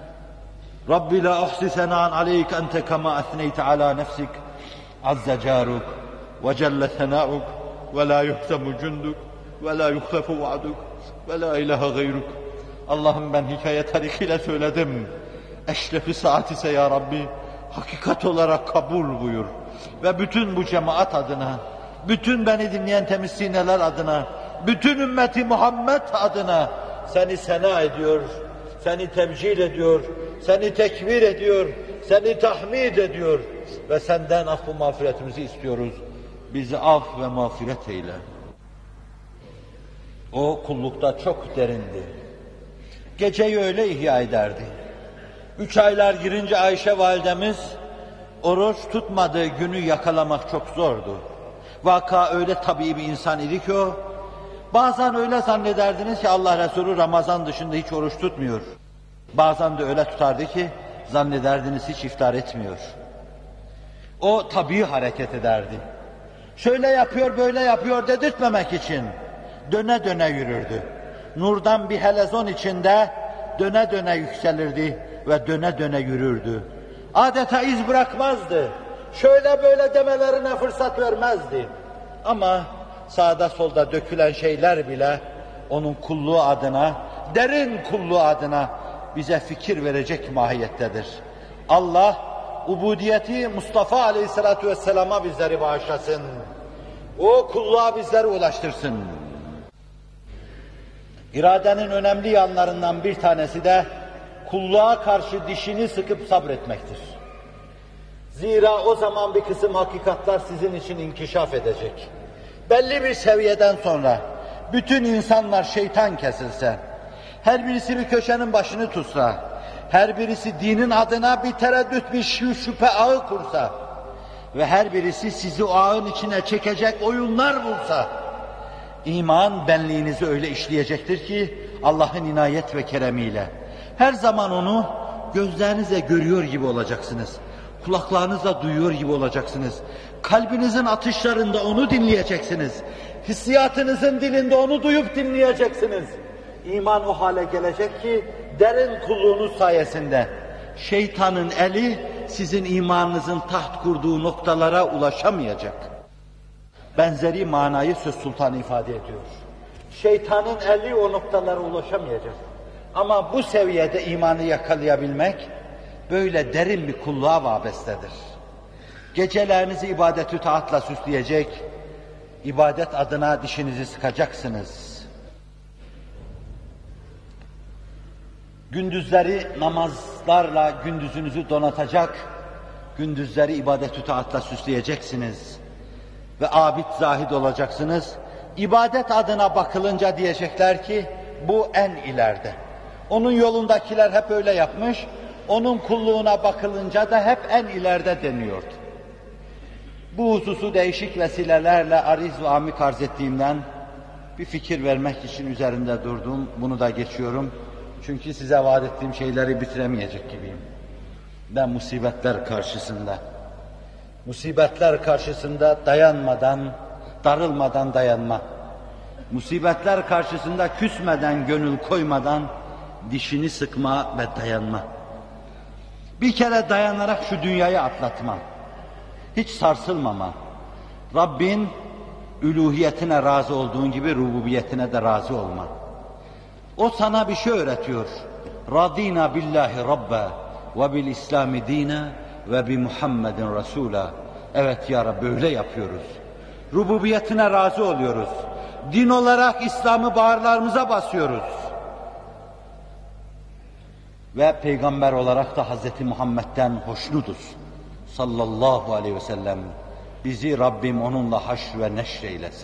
Rabbi la uhsi sena'an aleyke ente kema ethneyte ala nefsik. Azze caruk ve celle sena'uk ve la yuhzemu cunduk ve la yuhlefu va'duk ve la ilahe gayruk. Allah'ım ben hikaye tarihiyle söyledim. Eşrefi saat ise ya Rabbi hakikat olarak kabul buyur. Ve bütün bu cemaat adına, bütün beni dinleyen temiz sineler adına, bütün ümmeti Muhammed adına seni sena ediyor, seni tebcil ediyor, seni tekbir ediyor, seni tahmid ediyor ve senden affı mağfiretimizi istiyoruz. Bizi af ve mağfiret eyle. O kullukta çok derindi. Geceyi öyle ihya ederdi. Üç aylar girince Ayşe validemiz oruç tutmadığı günü yakalamak çok zordu. Vaka öyle tabii bir insan idi ki o, bazen öyle zannederdiniz ki Allah Resulü Ramazan dışında hiç oruç tutmuyor. Bazen de öyle tutardı ki zannederdiniz hiç iftar etmiyor. O tabii hareket ederdi. Şöyle yapıyor, böyle yapıyor dedirtmemek için döne döne yürürdü. Nurdan bir helezon içinde döne döne yükselirdi ve döne döne yürürdü. Adeta iz bırakmazdı. Şöyle böyle demelerine fırsat vermezdi. Ama sağda solda dökülen şeyler bile onun kulluğu adına, derin kulluğu adına bize fikir verecek mahiyettedir. Allah ubudiyeti Mustafa Aleyhisselatü Vesselam'a bizleri bağışlasın. O kulluğa bizleri ulaştırsın. İradenin önemli yanlarından bir tanesi de kulluğa karşı dişini sıkıp sabretmektir. Zira o zaman bir kısım hakikatler sizin için inkişaf edecek. Belli bir seviyeden sonra bütün insanlar şeytan kesilse, her birisi bir köşenin başını tutsa, her birisi dinin adına bir tereddüt, bir şüphe ağı kursa ve her birisi sizi o ağın içine çekecek oyunlar bulsa, iman benliğinizi öyle işleyecektir ki Allah'ın inayet ve keremiyle her zaman onu gözlerinizle görüyor gibi olacaksınız. Kulaklarınızla duyuyor gibi olacaksınız. Kalbinizin atışlarında onu dinleyeceksiniz. Hissiyatınızın dilinde onu duyup dinleyeceksiniz. İman o hale gelecek ki derin kulluğunuz sayesinde şeytanın eli sizin imanınızın taht kurduğu noktalara ulaşamayacak. Benzeri manayı Söz Sultanı ifade ediyor. Şeytanın eli o noktalara ulaşamayacak. Ama bu seviyede imanı yakalayabilmek böyle derin bir kulluğa vabestedir. Gecelerinizi ibadet-ü taatla süsleyecek, ibadet adına dişinizi sıkacaksınız. Gündüzleri namazlarla gündüzünüzü donatacak, gündüzleri ibadet-ü taatla süsleyeceksiniz. Ve abid zahid olacaksınız. İbadet adına bakılınca diyecekler ki bu en ileride. Onun yolundakiler hep öyle yapmış, onun kulluğuna bakılınca da hep en ileride deniyordu. Bu hususu değişik vesilelerle ariz ve amik arz ettiğimden bir fikir vermek için üzerinde durdum. Bunu da geçiyorum. Çünkü size vaat ettiğim şeyleri bitiremeyecek gibiyim. Ben musibetler karşısında, musibetler karşısında dayanmadan, darılmadan dayanma, musibetler karşısında küsmeden, gönül koymadan dişini sıkma ve dayanma. Bir kere dayanarak şu dünyayı atlatma, hiç sarsılmama. Rabbin üluhiyetine razı olduğun gibi rububiyetine de razı olma. O sana bir şey öğretiyor. Radina billahi rabbe ve bil İslami dine ve bi Muhammedin Rasûlâ. Evet ya Rabbi, böyle yapıyoruz. Rububiyetine razı oluyoruz. Din olarak İslam'ı bağırlarımıza basıyoruz. Ve peygamber olarak da Hazreti Muhammed'den hoşnutuz. Sallallahu aleyhi ve sellem. Bizi Rabbim onunla haşr ve neşr eylesin.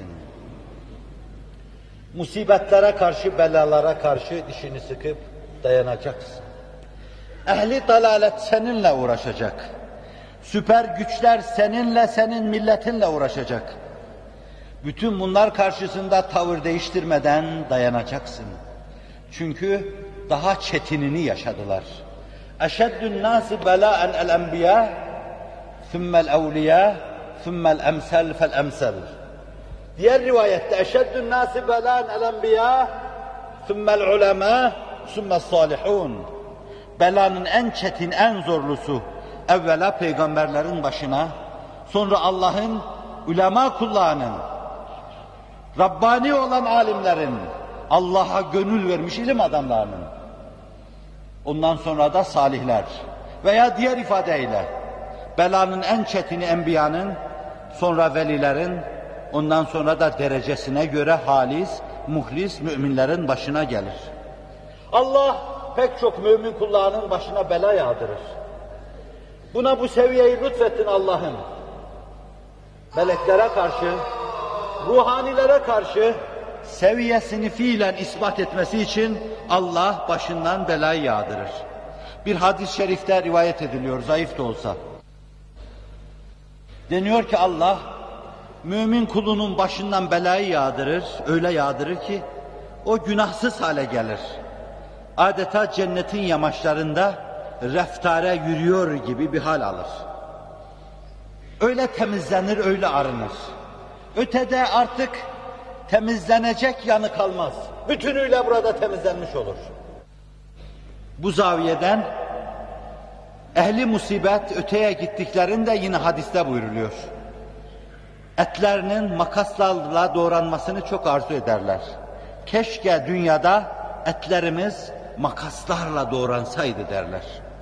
Musibetlere karşı, belalara karşı dişini sıkıp dayanacaksın. Ehli dalalet seninle uğraşacak. Süper güçler seninle, senin milletinle uğraşacak. Bütün bunlar karşısında tavır değiştirmeden dayanacaksın. Çünkü daha çetinini yaşadılar. Eşeddün nâsi belâen el-enbiyâ, thummel evliyâ, thummel emsel fel emsel. Diğer rivayette eşeddün nâsi belâen el-enbiyâ, thummel ulemâ, thummel salihûn. Belanın en çetin, en zorlusu evvela peygamberlerin başına, sonra Allah'ın ulema kullarının, Rabbani olan alimlerin, Allah'a gönül vermiş ilim adamlarının, ondan sonra da salihler veya diğer ifadeyle belanın en çetini enbiyanın, sonra velilerin, ondan sonra da derecesine göre halis, muhlis müminlerin başına gelir. Allah pek çok mümin kullarının başına bela yağdırır. Buna bu seviyeyi lütfettin Allah'ım. Meleklere karşı, ruhanilere karşı seviyesini fiilen ispat etmesi için Allah başından belayı yağdırır. Bir hadis-i şerifte rivayet ediliyor, zayıf da olsa. Deniyor ki Allah, mümin kulunun başından belayı yağdırır, öyle yağdırır ki o günahsız hale gelir. Adeta cennetin yamaçlarında reftare yürüyor gibi bir hal alır. Öyle temizlenir, öyle arınır. Ötede artık temizlenecek yanı kalmaz. Bütünüyle burada temizlenmiş olur. Bu zaviyeden ehli musibet öteye gittiklerinde yine hadiste buyruluyor. Etlerinin makaslarla doğranmasını çok arzu ederler. Keşke dünyada etlerimiz makaslarla doğransaydı derler.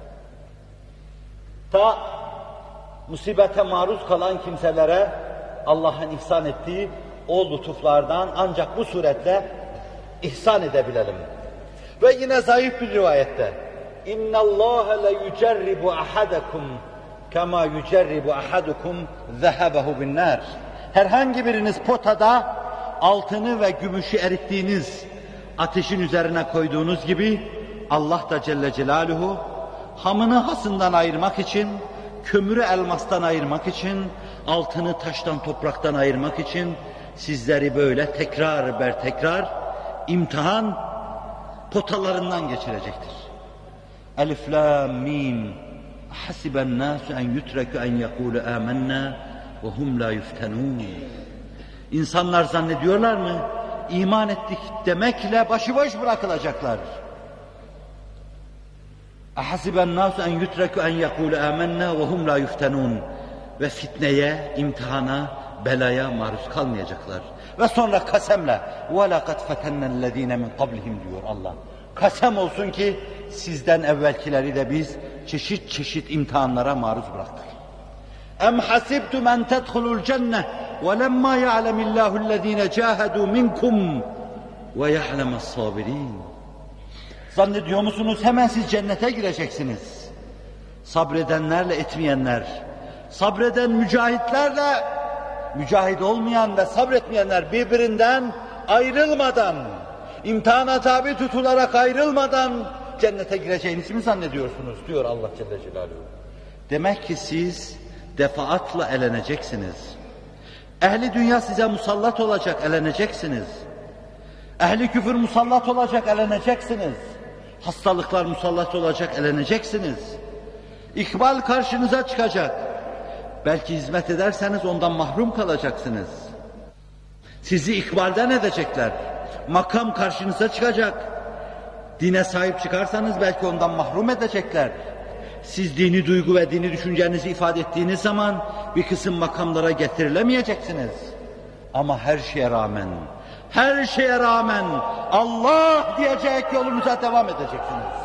Ta musibete maruz kalan kimselere Allah'ın ihsan ettiği o lütuflardan ancak bu suretle ihsan edebilelim. Ve yine zayıf bir rivayette اِنَّ اللّٰهَ لَيُجَرِّبُ أَحَدَكُمْ كَمَا يُجَرِّبُ أَحَدُكُمْ ذَهَبَهُ بِالنَّارِ. Herhangi biriniz potada altını ve gümüşü erittiğiniz, ateşin üzerine koyduğunuz gibi Allah da Celle Celaluhu hamını hasından ayırmak için, kömürü elmastan ayırmak için, altını taştan topraktan ayırmak için sizleri böyle tekrar ber tekrar imtihan potalarından geçirecektir. Elif, lam, mim, Hasiben nasu en yutreku en yekulu amennâ ve hum la yuftenûn. İnsanlar zannediyorlar mı? İman ettik demekle başıboş bırakılacaklar. Ahasiben nasu en yutreku en yekulu amennâ ve hum la yuftenûn. Ve fitneye, imtihana, belaya maruz kalmayacaklar. Ve sonra kasemle وَلَقَدْ فَتَنَّ الَّذ۪ينَ مِنْ قَبْلِهِمْ diyor Allah. Kasem olsun ki sizden evvelkileri de biz çeşit çeşit imtihanlara maruz bıraktık. اَمْ حَسِبْتُمْ اَنْ تَدْخُلُوا الْجَنَّةِ وَلَمَّا يَعْلَمِ اللّٰهُ الَّذ۪ينَ جَاهَدُوا مِنْكُمْ وَيَعْلَمَ الصَّابِرِينَ. Zannediyor musunuz hemen siz cennete gireceksiniz? Sabredenlerle etmeyenler, sabreden mücahitlerle mücahit olmayan ve sabretmeyenler birbirinden ayrılmadan, imtihana tabi tutularak ayrılmadan cennete gireceğinizi mi zannediyorsunuz? Diyor Allah Celle Celaluhu. Demek ki siz defaatla eleneceksiniz. Ehli dünya size musallat olacak, eleneceksiniz. Ehli küfür musallat olacak, eleneceksiniz. Hastalıklar musallat olacak, eleneceksiniz. İkbal karşınıza çıkacak. Belki hizmet ederseniz ondan mahrum kalacaksınız. Sizi ikbalden edecekler. Makam karşınıza çıkacak. Dine sahip çıkarsanız belki ondan mahrum edecekler. Siz dini duygu ve dini düşüncenizi ifade ettiğiniz zaman bir kısım makamlara getirilemeyeceksiniz. Ama her şeye rağmen, her şeye rağmen Allah diyecek yolunuza devam edeceksiniz.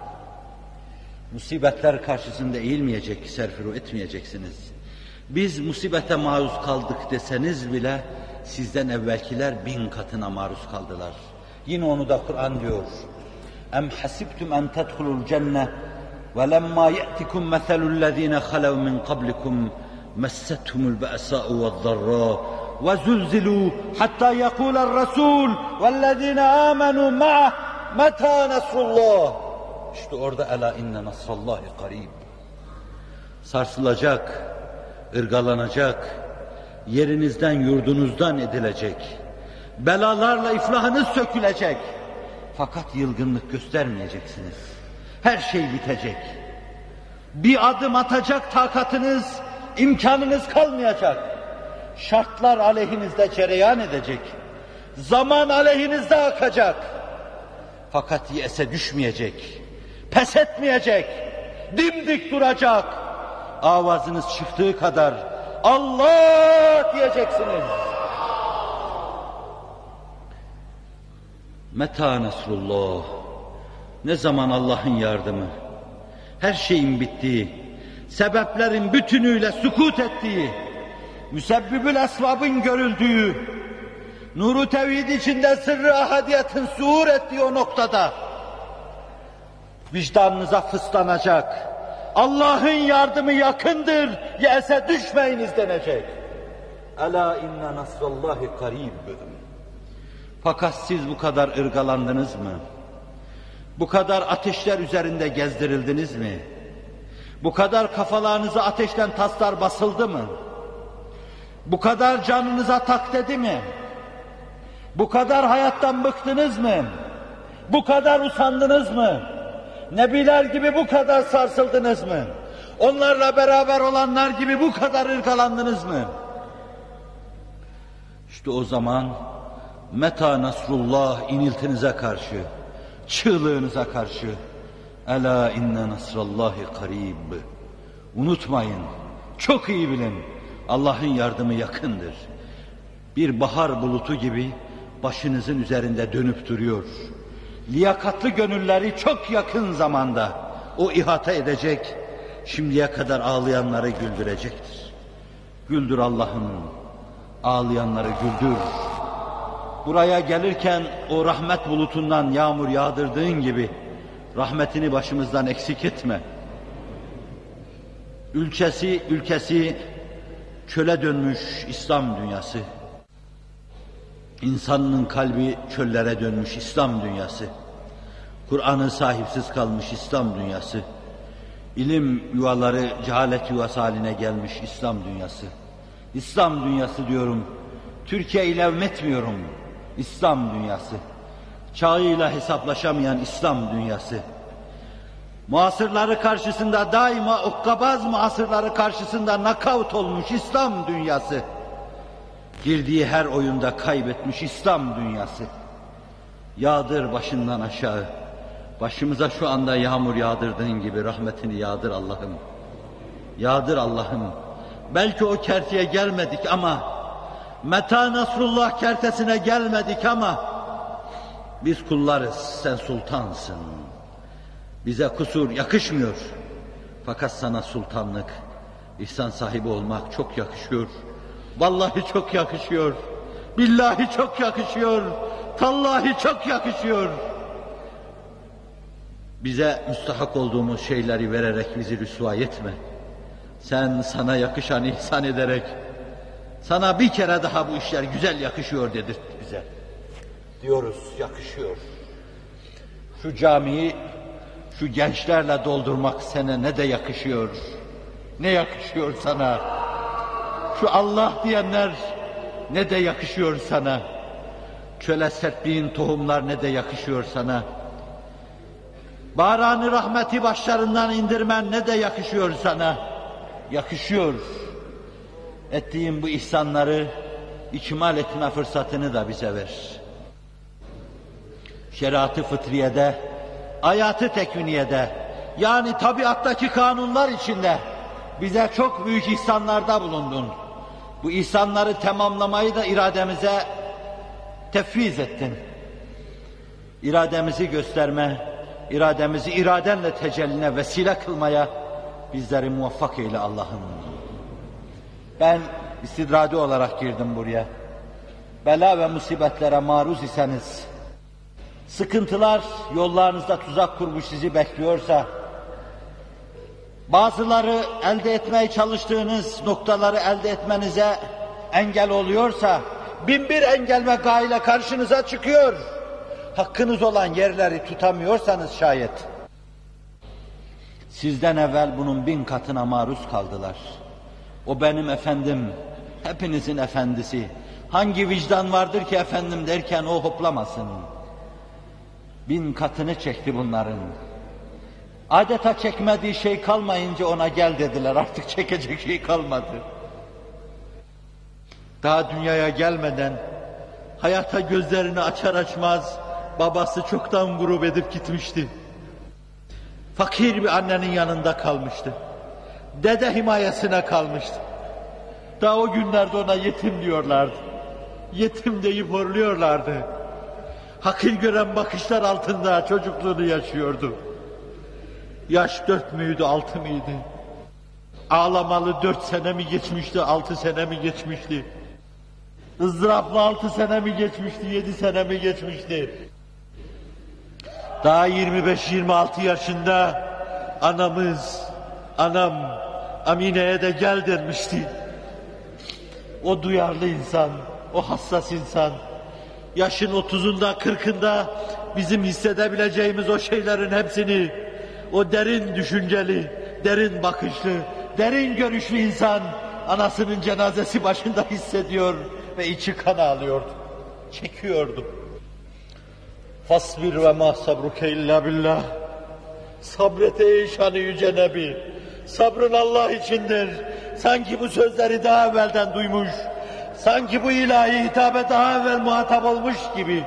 Musibetler karşısında eğilmeyecek, serfiru etmeyeceksiniz. Biz musibete maruz kaldık deseniz bile sizden evvelkiler bin katına maruz kaldılar. Yine onu da Kur'an diyor. Em hasibtum en tedhulul cenne ve lemma ye'tikum meselul lezine halev min qablikum messethumul ba'sa'u ve'z-zarra ve zulzilu hatta yekula'r rasul vellezine amenu ma'ah meta nasrullah. İşte orada ela inne nasrallahi qarib. Sarsılacak, ırgalanacak, yerinizden yurdunuzdan edilecek, belalarla iflahınız sökülecek. Fakat yılgınlık göstermeyeceksiniz. Her şey bitecek. Bir adım atacak takatınız, imkanınız kalmayacak. Şartlar aleyhinizde cereyan edecek. Zaman aleyhinizde akacak. Fakat yese düşmeyecek, pes etmeyecek, dimdik duracak. Avazınız çıktığı kadar Allah diyeceksiniz. Meta nasrullah. Ne zaman Allah'ın yardımı? Her şeyin bittiği, sebeplerin bütünüyle sükut ettiği, müsebbibül esbabın görüldüğü, nuru tevhid içinde sırrı ahadiyetin zuhur ettiği o noktada vicdanınıza fıslanacak. Allah'ın yardımı yakındır, yese düşmeyiniz denecek. Ela inne nasrallahi qarib. Fakat siz bu kadar ırgalandınız mı? Bu kadar ateşler üzerinde gezdirildiniz mi? Bu kadar kafalarınıza ateşten taslar basıldı mı? Bu kadar canınıza tak dedi mi? Bu kadar hayattan bıktınız mı? Bu kadar usandınız mı? Nebiler gibi bu kadar sarsıldınız mı? Onlarla beraber olanlar gibi bu kadar ırgalandınız mı? İşte o zaman meta nasrullah iniltinize karşı, çığlığınıza karşı ela inne nasrallahi qarib. Unutmayın, çok iyi bilin, Allah'ın yardımı yakındır. Bir bahar bulutu gibi başınızın üzerinde dönüp duruyor. Liyakatlı gönülleri çok yakın zamanda o ihata edecek, şimdiye kadar ağlayanları güldürecektir. Güldür Allah'ım, ağlayanları güldür. Buraya gelirken o rahmet bulutundan yağmur yağdırdığın gibi rahmetini başımızdan eksik etme. Ülkesi, ülkesi çöle dönmüş İslam dünyası. İnsanın kalbi çöllere dönmüş İslam dünyası. Kur'an'ı sahipsiz kalmış İslam dünyası. İlim yuvaları cehalet yuvası haline gelmiş İslam dünyası. İslam dünyası diyorum, Türkiye ile evmetmiyorum. İslam dünyası. Çağıyla hesaplaşamayan İslam dünyası. muasırları karşısında daima okkabaz muasırları karşısında nakavt olmuş İslam dünyası. Girdiği her oyunda kaybetmiş İslam dünyası. Yağdır başından aşağı. Başımıza şu anda yağmur yağdırdığın gibi rahmetini yağdır Allah'ım. Yağdır Allah'ım. Belki o kerteye gelmedik ama, Meta Nasrullah kertesine gelmedik ama, biz kullarız, sen sultansın. Bize kusur yakışmıyor. Fakat sana sultanlık, ihsan sahibi olmak çok yakışıyor. Vallahi çok yakışıyor. Billahi çok yakışıyor. Tallahi çok yakışıyor. Bize müstahak olduğumuz şeyleri vererek bizi rüsva etme. Sen sana yakışan ihsan ederek, sana bir kere daha bu işler güzel yakışıyor dedir bize. Diyoruz, yakışıyor. Şu camiyi, şu gençlerle doldurmak sana ne de yakışıyor. Ne yakışıyor sana. Şu Allah diyenler ne de yakışıyor sana. Çöle serptiğin tohumlar ne de yakışıyor sana. Baranı rahmeti başlarından indirmen ne de yakışıyor sana. Yakışıyor. Ettiğin bu ihsanları ikmal etme fırsatını da bize ver. Şeriat-ı fıtriyede, hayatı tekviniyede, yani tabiattaki kanunlar içinde bize çok büyük ihsanlarda bulundun. Bu ihsanları tamamlamayı da irademize tefviz ettin. İrademizi gösterme, irademizi iradenle tecelline vesile kılmaya bizleri muvaffak eyle Allah'ım. Ben istidradi olarak girdim buraya. Bela ve musibetlere maruz iseniz, sıkıntılar yollarınızda tuzak kurmuş sizi bekliyorsa, bazıları elde etmeye çalıştığınız noktaları elde etmenize engel oluyorsa, bin bir engel ve gayle karşınıza çıkıyor. Hakkınız olan yerleri tutamıyorsanız şayet, sizden evvel bunun bin katına maruz kaldılar. O benim efendim, hepinizin efendisi. Hangi vicdan vardır ki efendim derken o hoplamasın. Bin katını çekti bunların. Adeta çekmediği şey kalmayınca ona gel dediler, artık çekecek şey kalmadı. Daha dünyaya gelmeden, hayata gözlerini açar açmaz, babası çoktan grup edip gitmişti. Fakir bir annenin yanında kalmıştı. Dede himayesine kalmıştı. Daha o günlerde ona yetim diyorlardı. Yetim deyip horluyorlardı. Hakir gören bakışlar altında çocukluğunu yaşıyordu. Yaş dört müydü, altı mıydı? Ağlamalı dört sene mi geçmişti, altı sene mi geçmişti? ızdıraplı altı sene mi geçmişti, yedi sene mi geçmişti? Daha yirmi beş yirmi altı yaşında anamız, anam Amine'ye de gel denmişti. O duyarlı insan, o hassas insan, yaşın otuzunda, kırkında bizim hissedebileceğimiz o şeylerin hepsini, o derin düşünceli, derin bakışlı, derin görüşlü insan, anasının cenazesi başında hissediyor ve içi kan ağlıyordu, çekiyordu. Fasbir ve ma sabruke illa billah. Sabret ey şanı yüce Nebi. Sabrın Allah içindir. Sanki bu sözleri daha evvelden duymuş, sanki bu ilahi hitabe daha evvel muhatap olmuş gibi.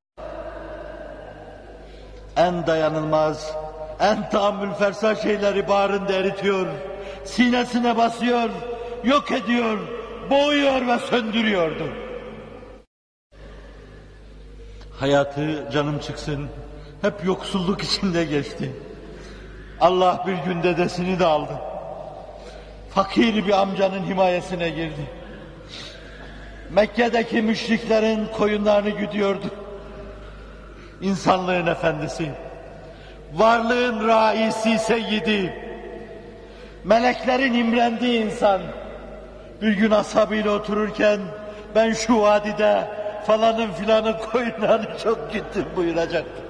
En dayanılmaz, en tahammül fersa şeyleri bağrında eritiyor, sinesine basıyor, yok ediyor, boğuyor ve söndürüyordu. Hayatı canım çıksın, hep yoksulluk içinde geçti. Allah bir gün dedesini de aldı. Fakir bir amcanın himayesine girdi. Mekke'deki müşriklerin koyunlarını güdüyordu. İnsanlığın efendisi, varlığın raisi, seyyidi, meleklerin imrendiği insan, bir gün ashabıyla otururken, ben şu vadide falanın filanın koyunlarını çok güttüm buyuracaktı.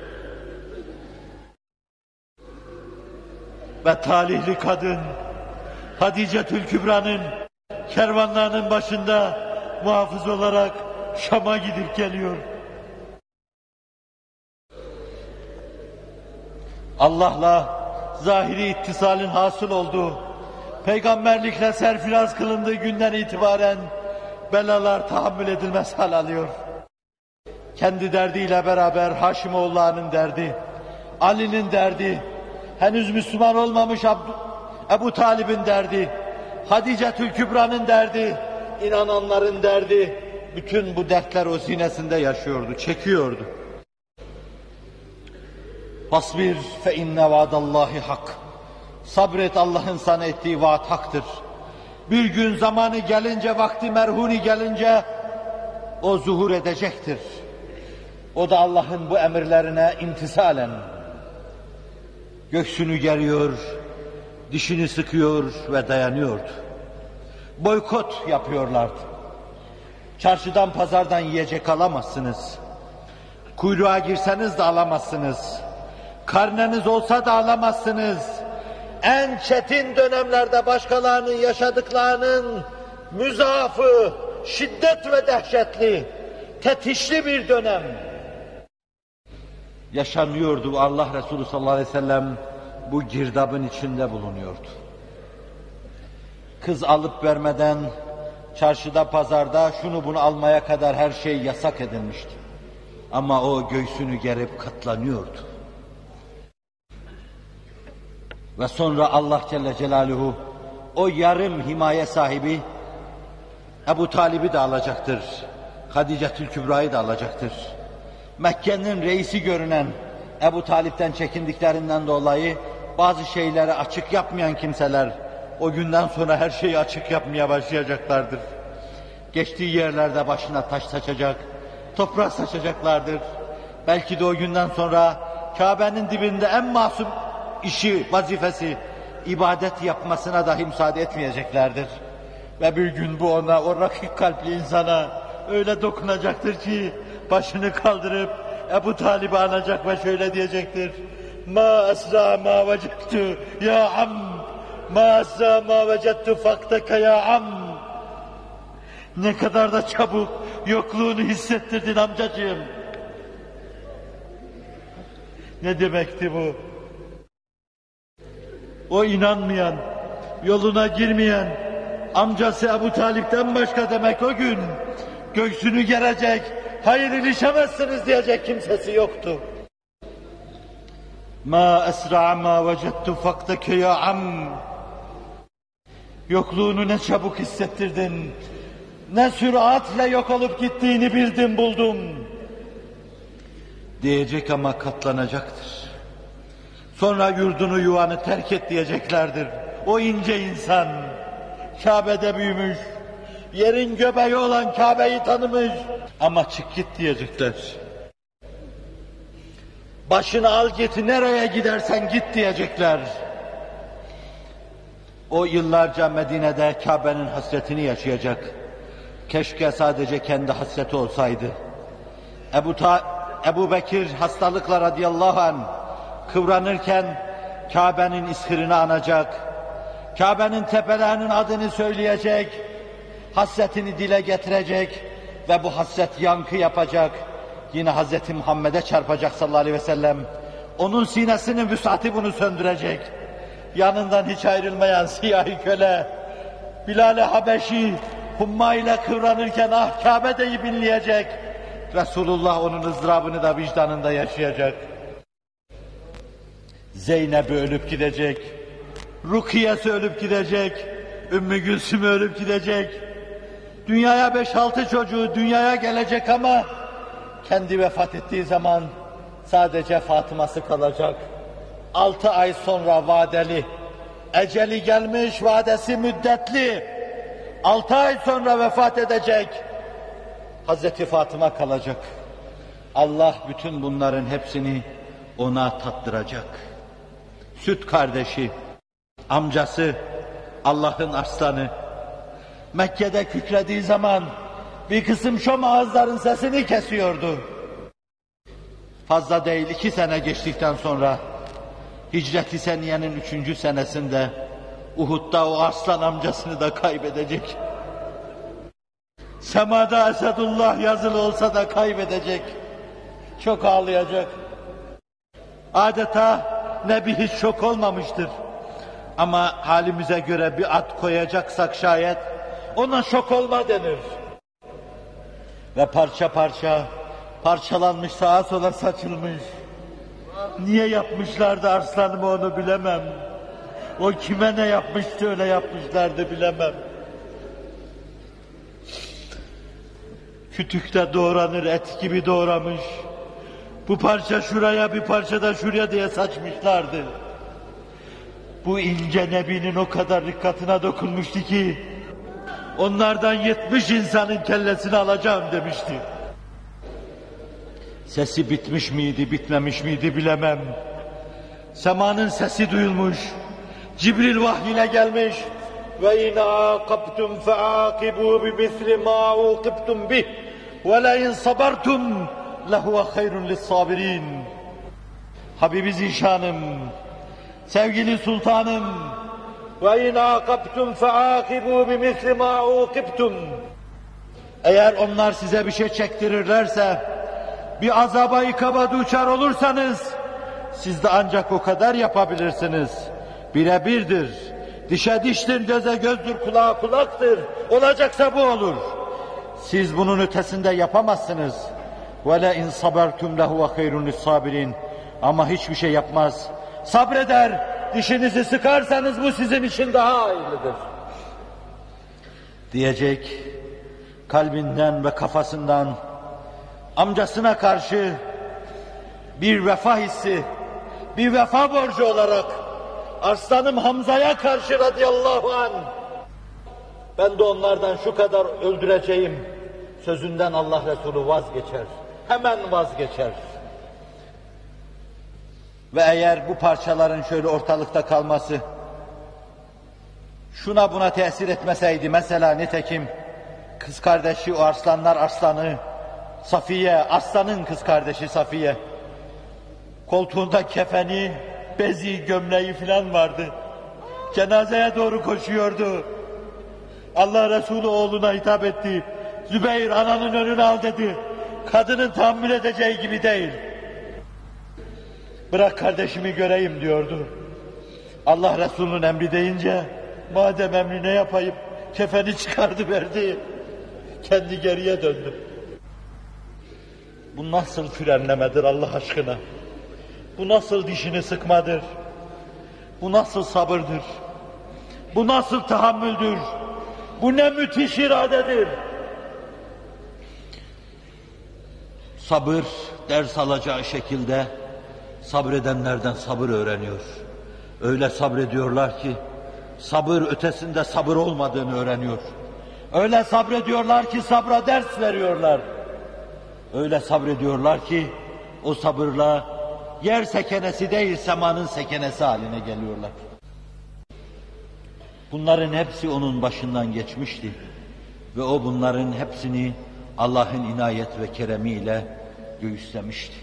Ve talihli kadın, Hadicetül Kübra'nın kervanlarının başında muhafız olarak Şam'a gidip geliyor. Allah'la zahiri ittisalin hasıl olduğu, peygamberlikle serfiraz kılındığı günden itibaren belalar tahammül edilmez hal alıyor. Kendi derdiyle beraber Haşimoğulları'nın derdi, Ali'nin derdi, henüz Müslüman olmamış Abd Ebu Talib'in derdi, Hadicetül Kübra'nın derdi, inananların derdi, bütün bu dertler o sinesinde yaşıyordu, çekiyordu. Fasbir fe inne vaadallahi hak. Sabret, Allah'ın sana ettiği vaat haktır. Bir gün zamanı gelince, vakti merhuni gelince o zuhur edecektir. O da Allah'ın bu emirlerine imtisalen göğsünü geriyor, dişini sıkıyor ve dayanıyordu. Boykot yapıyorlardı. Çarşıdan pazardan yiyecek alamazsınız. Kuyruğa girseniz de alamazsınız. Karneniz olsa da alamazsınız. En çetin dönemlerde başkalarının yaşadıklarının müzafı, şiddet ve dehşetli, tetişli bir dönem yaşanıyordu. Allah Resulü sallallahu aleyhi ve sellem bu girdabın içinde bulunuyordu. Kız alıp vermeden çarşıda, pazarda şunu bunu almaya kadar her şey yasak edilmişti. Ama o göğsünü gerip katlanıyordu. Ve sonra Allah Celle Celaluhu o yarım himaye sahibi Ebu Talib'i de alacaktır. Hadicetül Kübra'yı da alacaktır. Mekke'nin reisi görünen Ebu Talip'ten çekindiklerinden dolayı bazı şeyleri açık yapmayan kimseler o günden sonra her şeyi açık yapmaya başlayacaklardır. Geçtiği yerlerde başına taş saçacak, toprak saçacaklardır. Belki de o günden sonra Kabe'nin dibinde en masum işi, vazifesi, ibadet yapmasına dahi müsaade etmeyeceklerdir. Ve bir gün bu ona, o rakik kalpli insana öyle dokunacaktır ki başını kaldırıp Ebu Talib'i anacak ve şöyle diyecektir: Ma esra ma vecettu ya am, ma esra ma vecettu faktaka ya am. Ne kadar da çabuk yokluğunu hissettirdin amcacığım. Ne demekti bu? O inanmayan, yoluna girmeyen amcası Ebu Talip'ten başka demek o gün göğsünü gerecek, hayır ilişemezsiniz diyecek kimsesi yoktu. Ma esra ma vecettu faktake ya am. Yokluğunu ne çabuk hissettirdin, ne süratle yok olup gittiğini bildim buldum diyecek ama katlanacaktır. Sonra yurdunu yuvanı terk et diyeceklerdir. O ince insan, Kabe'de büyümüş, yerin göbeği olan Kabe'yi tanımış ama çık git diyecekler. Başını al git, nereye gidersen git diyecekler. O yıllarca Medine'de Kabe'nin hasretini yaşayacak. Keşke sadece kendi hasreti olsaydı. Ebu, Ta Ebu Bekir hastalıkla radıyallahu anh kıvranırken Kabe'nin ishirini anacak, Kabe'nin tepelerinin adını söyleyecek, hasretini dile getirecek ve bu hasret yankı yapacak. Yine Hazreti Muhammed'e çarpacak sallallahu aleyhi ve sellem. Onun sinesinin vüsati bunu söndürecek. Yanından hiç ayrılmayan siyahi köle Bilal-i Habeşi humma ile kıvranırken ah Kabe'deyi binleyecek. Resulullah onun ızdırabını da vicdanında yaşayacak. Zeynep'i ölüp gidecek, Rukiye'si ölüp gidecek, Ümmü Gülsüm ölüp gidecek. Dünyaya beş altı çocuğu dünyaya gelecek ama kendi vefat ettiği zaman sadece Fatıma'sı kalacak. Altı ay sonra vadeli, eceli gelmiş, vadesi müddetli. Altı ay sonra vefat edecek. Hazreti Fatıma kalacak. Allah bütün bunların hepsini ona tattıracak. Süt kardeşi, amcası, Allah'ın arslanı, Mekke'de kükrediği zaman bir kısım şom ağızların sesini kesiyordu. Fazla değil iki sene geçtikten sonra Hicret-i Seniye'nin üçüncü senesinde Uhud'da o arslan amcasını da kaybedecek. Semada Esedullah yazılı olsa da kaybedecek. Çok ağlayacak. Adeta Nebi hiç şok olmamıştır. Ama halimize göre bir at koyacaksak şayet, ona şok olma denir. Ve parça parça, parçalanmış, sağa sola saçılmış. Niye yapmışlardı arslanımı onu bilemem. O kime ne yapmıştı öyle yapmışlardı bilemem. Kütükte doğranır et gibi doğramış. Bu parça şuraya bir parça da şuraya diye saçmışlardı. Bu ince nebinin o kadar dikkatine dokunmuştu ki onlardan yetmiş insanın kellesini alacağım demişti. Sesi bitmiş miydi, bitmemiş miydi bilemem. Semanın sesi duyulmuş. Cibril vahyiyle gelmiş. Ve in aqabtum faaqibu bimisli ma uqibtum bih ve la in sabartum lehuve hayrun lis-sabirin. Habibi Zişanım, sevgili sultanım, ve in aqabtum faaqibu bimisli ma uqibtum. Eğer onlar size bir şey çektirirlerse, bir azaba ikaba duçar olursanız, siz de ancak o kadar yapabilirsiniz. Birebirdir. Dişe diştir, göze gözdür, kulağa kulaktır. Olacaksa bu olur. Siz bunun ötesinde yapamazsınız. وَلَاِنْ صَبَرْتُمْ لَهُوَ خَيْرٌ لِلصَّابِرِينَ. Ama hiçbir şey yapmaz. Sabreder, dişinizi sıkarsanız bu sizin için daha hayırlıdır. Diyecek, kalbinden ve kafasından amcasına karşı bir vefa hissi, bir vefa borcu olarak Arslanım Hamza'ya karşı radıyallahu anh, ben de onlardan şu kadar öldüreceğim sözünden Allah Resulü vazgeçer. Hemen vazgeçer. Ve eğer bu parçaların şöyle ortalıkta kalması şuna buna tesir etmeseydi, mesela nitekim kız kardeşi o arslanlar arslanı Safiye, Arslan'ın kız kardeşi Safiye, koltuğunda kefeni, bezi, gömleği filan vardı. Cenazeye doğru koşuyordu. Allah Resulü oğluna hitap etti. Zübeyir, ananın önünü al dedi. Kadının tahammül edeceği gibi değil. Bırak kardeşimi göreyim diyordu. Allah Resulü'nün emri deyince, madem emri ne yapayım, kefeni çıkardı verdi. Kendi geriye döndü. Bu nasıl frenlemedir Allah aşkına? Bu nasıl dişini sıkmadır? Bu nasıl sabırdır? Bu nasıl tahammüldür? Bu ne müthiş iradedir? Sabır, ders alacağı şekilde sabredenlerden sabır öğreniyor. Öyle sabrediyorlar ki, sabır ötesinde sabır olmadığını öğreniyor. Öyle sabrediyorlar ki sabra ders veriyorlar. Öyle sabrediyorlar ki, o sabırla yer sekenesi değil, semanın sekenesi haline geliyorlar. Bunların hepsi onun başından geçmişti. Ve o bunların hepsini Allah'ın inayet ve keremiyle göğüslemişti.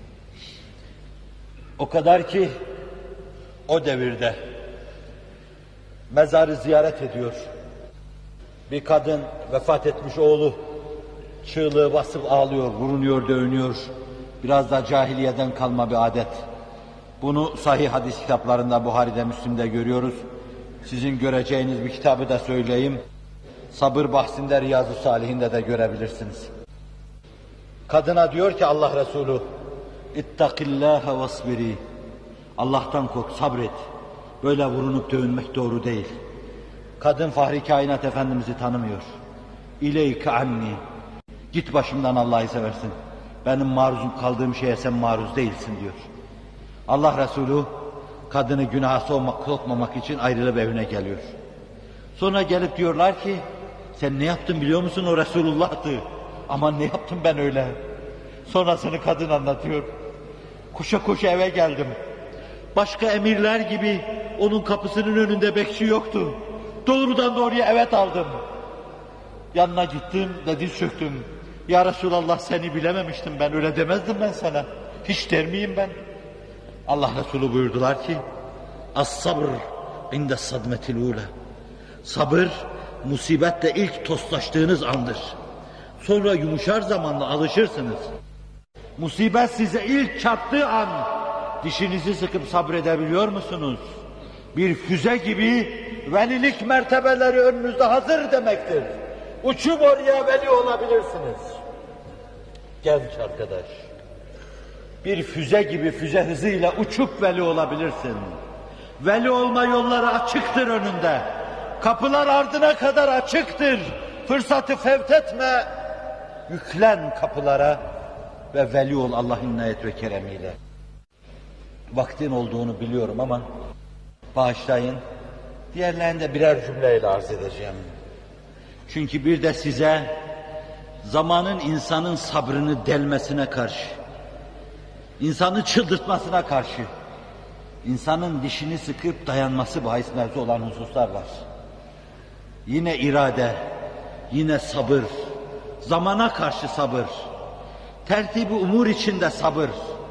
O kadar ki o devirde mezarı ziyaret ediyor. Bir kadın, vefat etmiş oğlu, çığlığı basıp ağlıyor, vurunuyor, dövünüyor. Biraz da cahiliyeden kalma bir adet. Bunu sahih hadis kitaplarında, Buhari'de, Müslim'de görüyoruz. Sizin göreceğiniz bir kitabı da söyleyeyim. Sabır bahsinde Riyazu Salihinde de görebilirsiniz. Kadına diyor ki Allah Resulü, İttakillâhe vasbiri. Allah'tan kork, sabret. Böyle vurunup dövünmek doğru değil. Kadın Fahri Kainat Efendimiz'i tanımıyor. İleyke anni. Git başımdan Allah'ı seversin. Benim maruzum kaldığım şeye sen maruz değilsin diyor. Allah Resulü kadını günaha sokmamak için ayrılıp evine geliyor. Sonra gelip diyorlar ki, sen ne yaptın biliyor musun, o Resulullah'tı. Aman ne yaptım ben öyle. Sonrasını kadın anlatıyor. Koşa koşa eve geldim. Başka emirler gibi onun kapısının önünde bekçi yoktu. Doğrudan doğruya evet aldım. Yanına gittim ve diz çöktüm. Ya Resulallah, seni bilememiştim ben, öyle demezdim ben sana. Hiç der miyim ben? Allah Resulü buyurdular ki, as-sabr inde sadmetil ula. Sabır, musibetle ilk tostlaştığınız andır. Sonra yumuşar zamanla alışırsınız. Musibet size ilk çarptığı an, dişinizi sıkıp sabredebiliyor musunuz? Bir füze gibi velilik mertebeleri önünüzde hazır demektir. Uçup oraya veli olabilirsiniz. Genç arkadaş, bir füze gibi füze hızıyla uçup veli olabilirsin. Veli olma yolları açıktır önünde. Kapılar ardına kadar açıktır. Fırsatı fevt etme. Yüklen kapılara ve veli ol Allah'ın inayet ve keremiyle. Vaktin olduğunu biliyorum ama bağışlayın. Diğerlerini de birer cümleyle arz edeceğim. Çünkü bir de size zamanın insanın sabrını delmesine karşı, insanı çıldırtmasına karşı, insanın dişini sıkıp dayanması bahis mevzu olan hususlar var. Yine irade, yine sabır, zamana karşı sabır, tertib-i umur içinde sabır.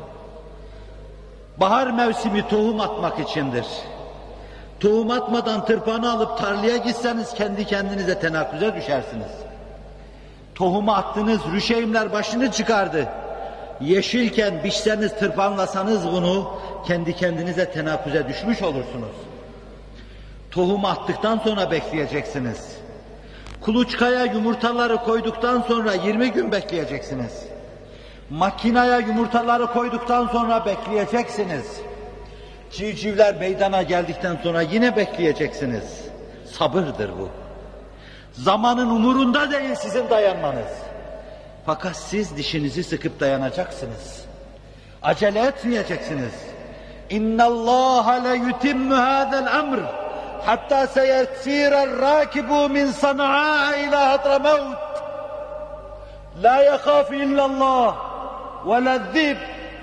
Bahar mevsimi tohum atmak içindir. Tohum atmadan tırpanı alıp tarlaya gitseniz kendi kendinize tenakkuze düşersiniz. Tohumu attınız, rüşeğimler başını çıkardı. Yeşilken biçseniz, tırpanlasanız bunu kendi kendinize tenakkuze düşmüş olursunuz. Tohumu attıktan sonra bekleyeceksiniz. Kuluçkaya yumurtaları koyduktan sonra yirmi gün bekleyeceksiniz. Makinaya yumurtaları koyduktan sonra bekleyeceksiniz. Civcivler meydana geldikten sonra yine bekleyeceksiniz. Sabırdır bu. Zamanın umurunda değil sizin dayanmanız. Fakat siz dişinizi sıkıp dayanacaksınız. Acele etmeyeceksiniz. İnna Allah la yutimmu hadzal emr hatta seyesirar rakibu min Sana'a ila Hadramavt. La yakhafu illa Allah ve la zib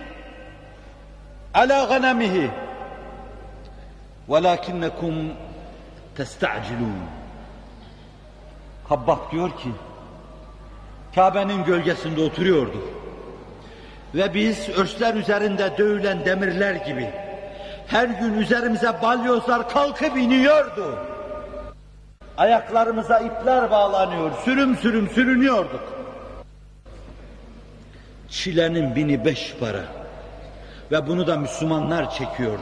ala ghanamihi. Velakinnekum testa'cilun. Habbab diyor ki, Kabe'nin gölgesinde oturuyordu. Ve biz örsler üzerinde dövülen demirler gibi her gün üzerimize balyozlar kalkıp iniyordu. Ayaklarımıza ipler bağlanıyor, sürüm sürüm sürünüyorduk. Çilenin bini beş para ve bunu da Müslümanlar çekiyordu.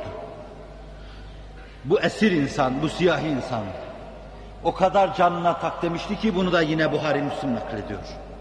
Bu esir insan, bu siyahi insan o kadar canına tak demişti ki bunu da yine Buhari Müslim naklediyor.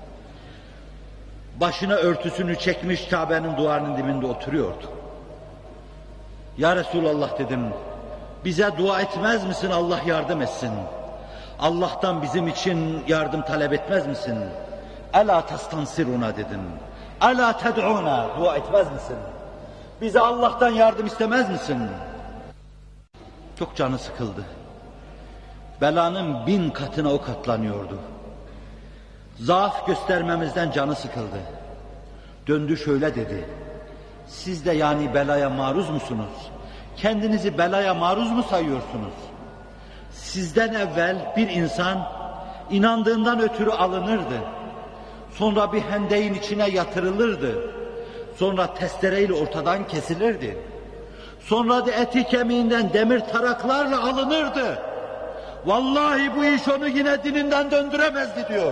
Başına örtüsünü çekmiş Kabe'nin duvarının dibinde oturuyordu. Ya Resulallah dedim, bize dua etmez misin Allah yardım etsin? Allah'tan bizim için yardım talep etmez misin? Ela testansiruna dedim. Ela ted'una, dua etmez misin? Bize Allah'tan yardım istemez misin? Çok canı sıkıldı. Belanın bin katına o katlanıyordu. Zaaf göstermemizden canı sıkıldı. Döndü şöyle dedi. Siz de yani belaya maruz musunuz? Kendinizi belaya maruz mu sayıyorsunuz? Sizden evvel bir insan inandığından ötürü alınırdı. Sonra bir hendeğin içine yatırılırdı. Sonra testereyle ortadan kesilirdi. Sonra da eti kemiğinden demir taraklarla alınırdı. Vallahi bu iş onu yine dininden döndüremezdi diyor.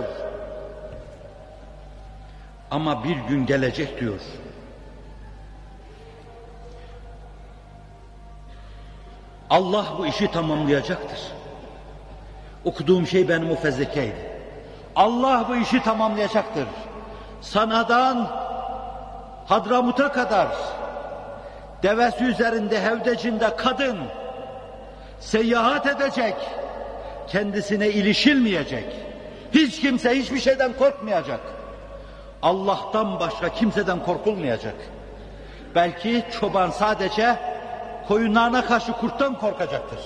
Ama bir gün gelecek diyor. Allah bu işi tamamlayacaktır. Okuduğum şey benim o fezlekeydi. Allah bu işi tamamlayacaktır. Sana'dan Hadramut'a kadar devesi üzerinde hevdecinde kadın seyahat edecek, kendisine ilişilmeyecek, hiç kimse hiçbir şeyden korkmayacak. Allah'tan başka kimseden korkulmayacak. Belki çoban sadece koyunlarına karşı kurttan korkacaktır.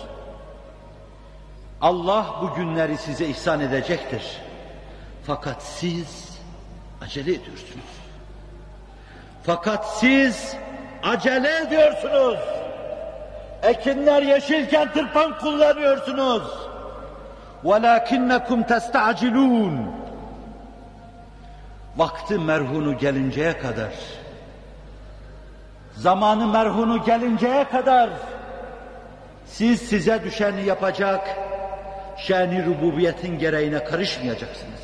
Allah bu günleri size ihsan edecektir. Fakat siz acele ediyorsunuz. Fakat siz acele ediyorsunuz. Ekinler yeşilken tırpan kullanıyorsunuz. وَلَاكِنَّكُمْ تَسْتَعْجِلُونَ. Vakti merhunu gelinceye kadar, zamanı merhunu gelinceye kadar siz size düşeni yapacak, şen-i rububiyetin gereğine karışmayacaksınız.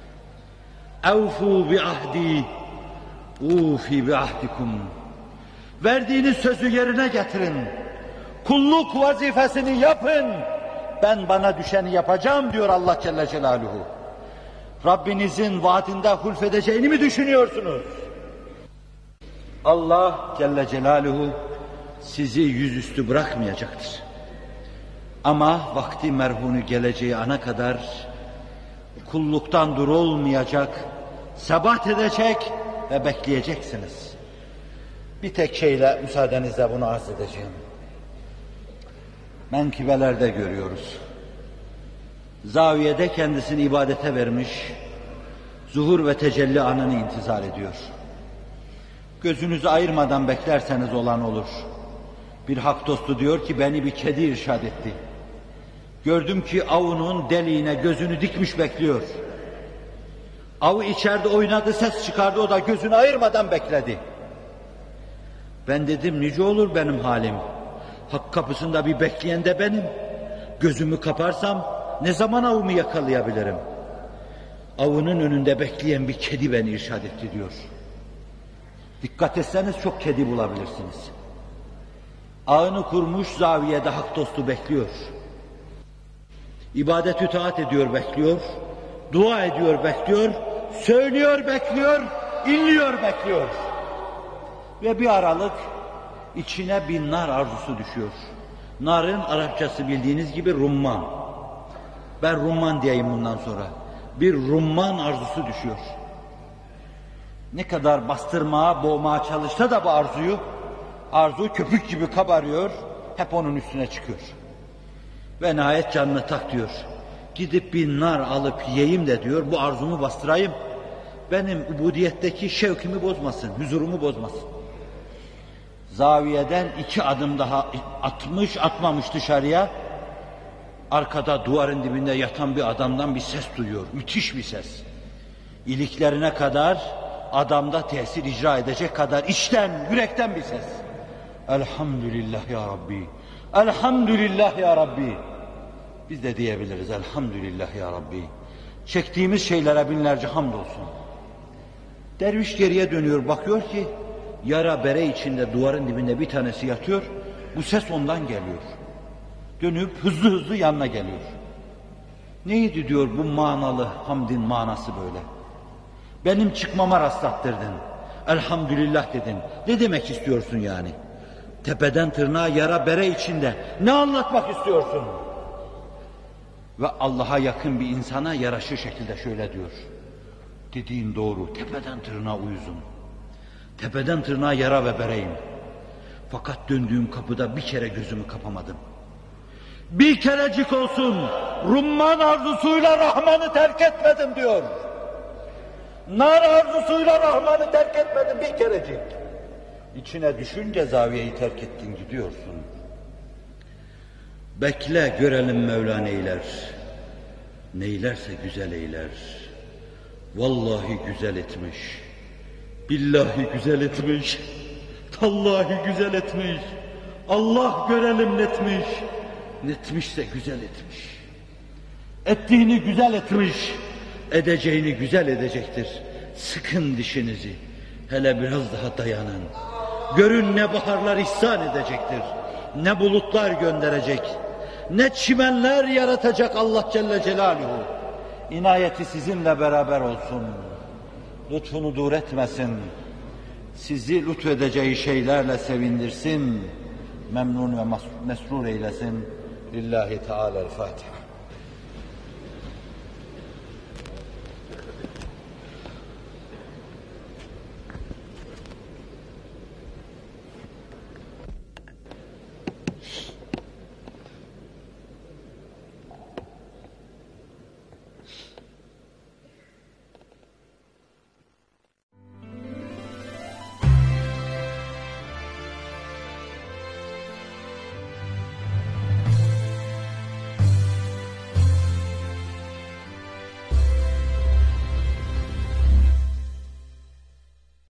اَوْفُوا بِعَهْدِي اُوفِي بِعَهْدِكُمْ. Verdiğiniz sözü yerine getirin. Kulluk vazifesini yapın. Ben bana düşeni yapacağım diyor Allah Celle Celaluhu. Rabbinizin vaadinde hulfedeceğini mi düşünüyorsunuz? Allah Celle Celaluhu sizi yüzüstü bırakmayacaktır. Ama vakti merhunu geleceği ana kadar kulluktan durulmayacak, sebat edecek ve bekleyeceksiniz. Bir tek şeyle müsaadenizle bunu arz edeceğim. Menkibelerde görüyoruz. Zaviyede kendisini ibadete vermiş, zuhur ve tecelli anını intizar ediyor. Gözünüzü ayırmadan beklerseniz olan olur. Bir hak dostu diyor ki beni bir kedi irşad etti. Gördüm ki avının deliğine gözünü dikmiş bekliyor. Avı içeride oynadı, ses çıkardı, o da gözünü ayırmadan bekledi. Ben dedim nice olur benim halim. Hak kapısında bir bekleyen de benim. Gözümü kaparsam ne zaman avımı yakalayabilirim? Avının önünde bekleyen bir kedi beni irşad etti diyor. Dikkat etseniz çok kedi bulabilirsiniz. Ağını kurmuş zaviyede hak dostu bekliyor. İbadet-ü taat ediyor, bekliyor. Dua ediyor, bekliyor. Söylüyor, bekliyor. İnliyor, bekliyor. Ve bir aralık içine bir nar arzusu düşüyor. Narın Arapçası bildiğiniz gibi rumman. Ben rumman diyeyim bundan sonra. Bir rumman arzusu düşüyor. Ne kadar bastırmaya, boğmaya çalışsa da bu arzuyu, arzu köpük gibi kabarıyor, hep onun üstüne çıkıyor. Ve nihayet canını tak diyor. Gidip bir nar alıp yiyeyim de diyor, bu arzumu bastırayım. Benim ubudiyetteki şevkimi bozmasın, huzurumu bozmasın. Zaviyeden iki adım daha atmış, atmamış dışarıya. Arkada duvarın dibinde yatan bir adamdan bir ses duyuyor, müthiş bir ses. İliklerine kadar, adamda tesir icra edecek kadar içten, yürekten bir ses. Elhamdülillah ya Rabbi, elhamdülillah ya Rabbi. Biz de diyebiliriz elhamdülillah ya Rabbi. Çektiğimiz şeylere binlerce hamdolsun. Derviş geriye dönüyor, bakıyor ki yara bere içinde duvarın dibinde bir tanesi yatıyor. Bu ses ondan geliyor. Dönüp hızlı hızlı yanına geliyor. Neydi diyor bu manalı hamdin manası böyle? Benim çıkmama rastlattırdın. Elhamdülillah dedin. Ne demek istiyorsun yani? Tepeden tırnağa yara bere içinde. Ne anlatmak istiyorsun? Ve Allah'a yakın bir insana yaraşır şekilde şöyle diyor. Dediğin doğru. Tepeden tırnağa uyuzum. Tepeden tırnağa yara ve bereyim. Fakat döndüğüm kapıda bir kere gözümü kapamadım. Bir kerecik olsun rumman arzusuyla Rahman'ı terk etmedim diyor. Nar arzusuyla Rahman'ı terk etmedim bir kerecik. İçine düşünce zaviyeyi terk ettin gidiyorsun. Bekle görelim Mevla neyler. Neylerse güzel eyler. Vallahi güzel etmiş. Billahi güzel etmiş. Tallahi güzel etmiş. Allah görelim netmiş. Netmişse güzel etmiş. Ettiğini güzel etmiş. Edeceğini güzel edecektir. Sıkın dişinizi. Hele biraz daha dayanın. Görün ne baharlar ihsan edecektir. Ne bulutlar gönderecek. Ne çimenler yaratacak Allah Celle Celaluhu. İnayeti sizinle beraber olsun. Lütfunu dur etmesin. Sizi lütfedeceği şeylerle sevindirsin. Memnun ve mesrur eylesin. Lillahi Teala'l-Fatiha.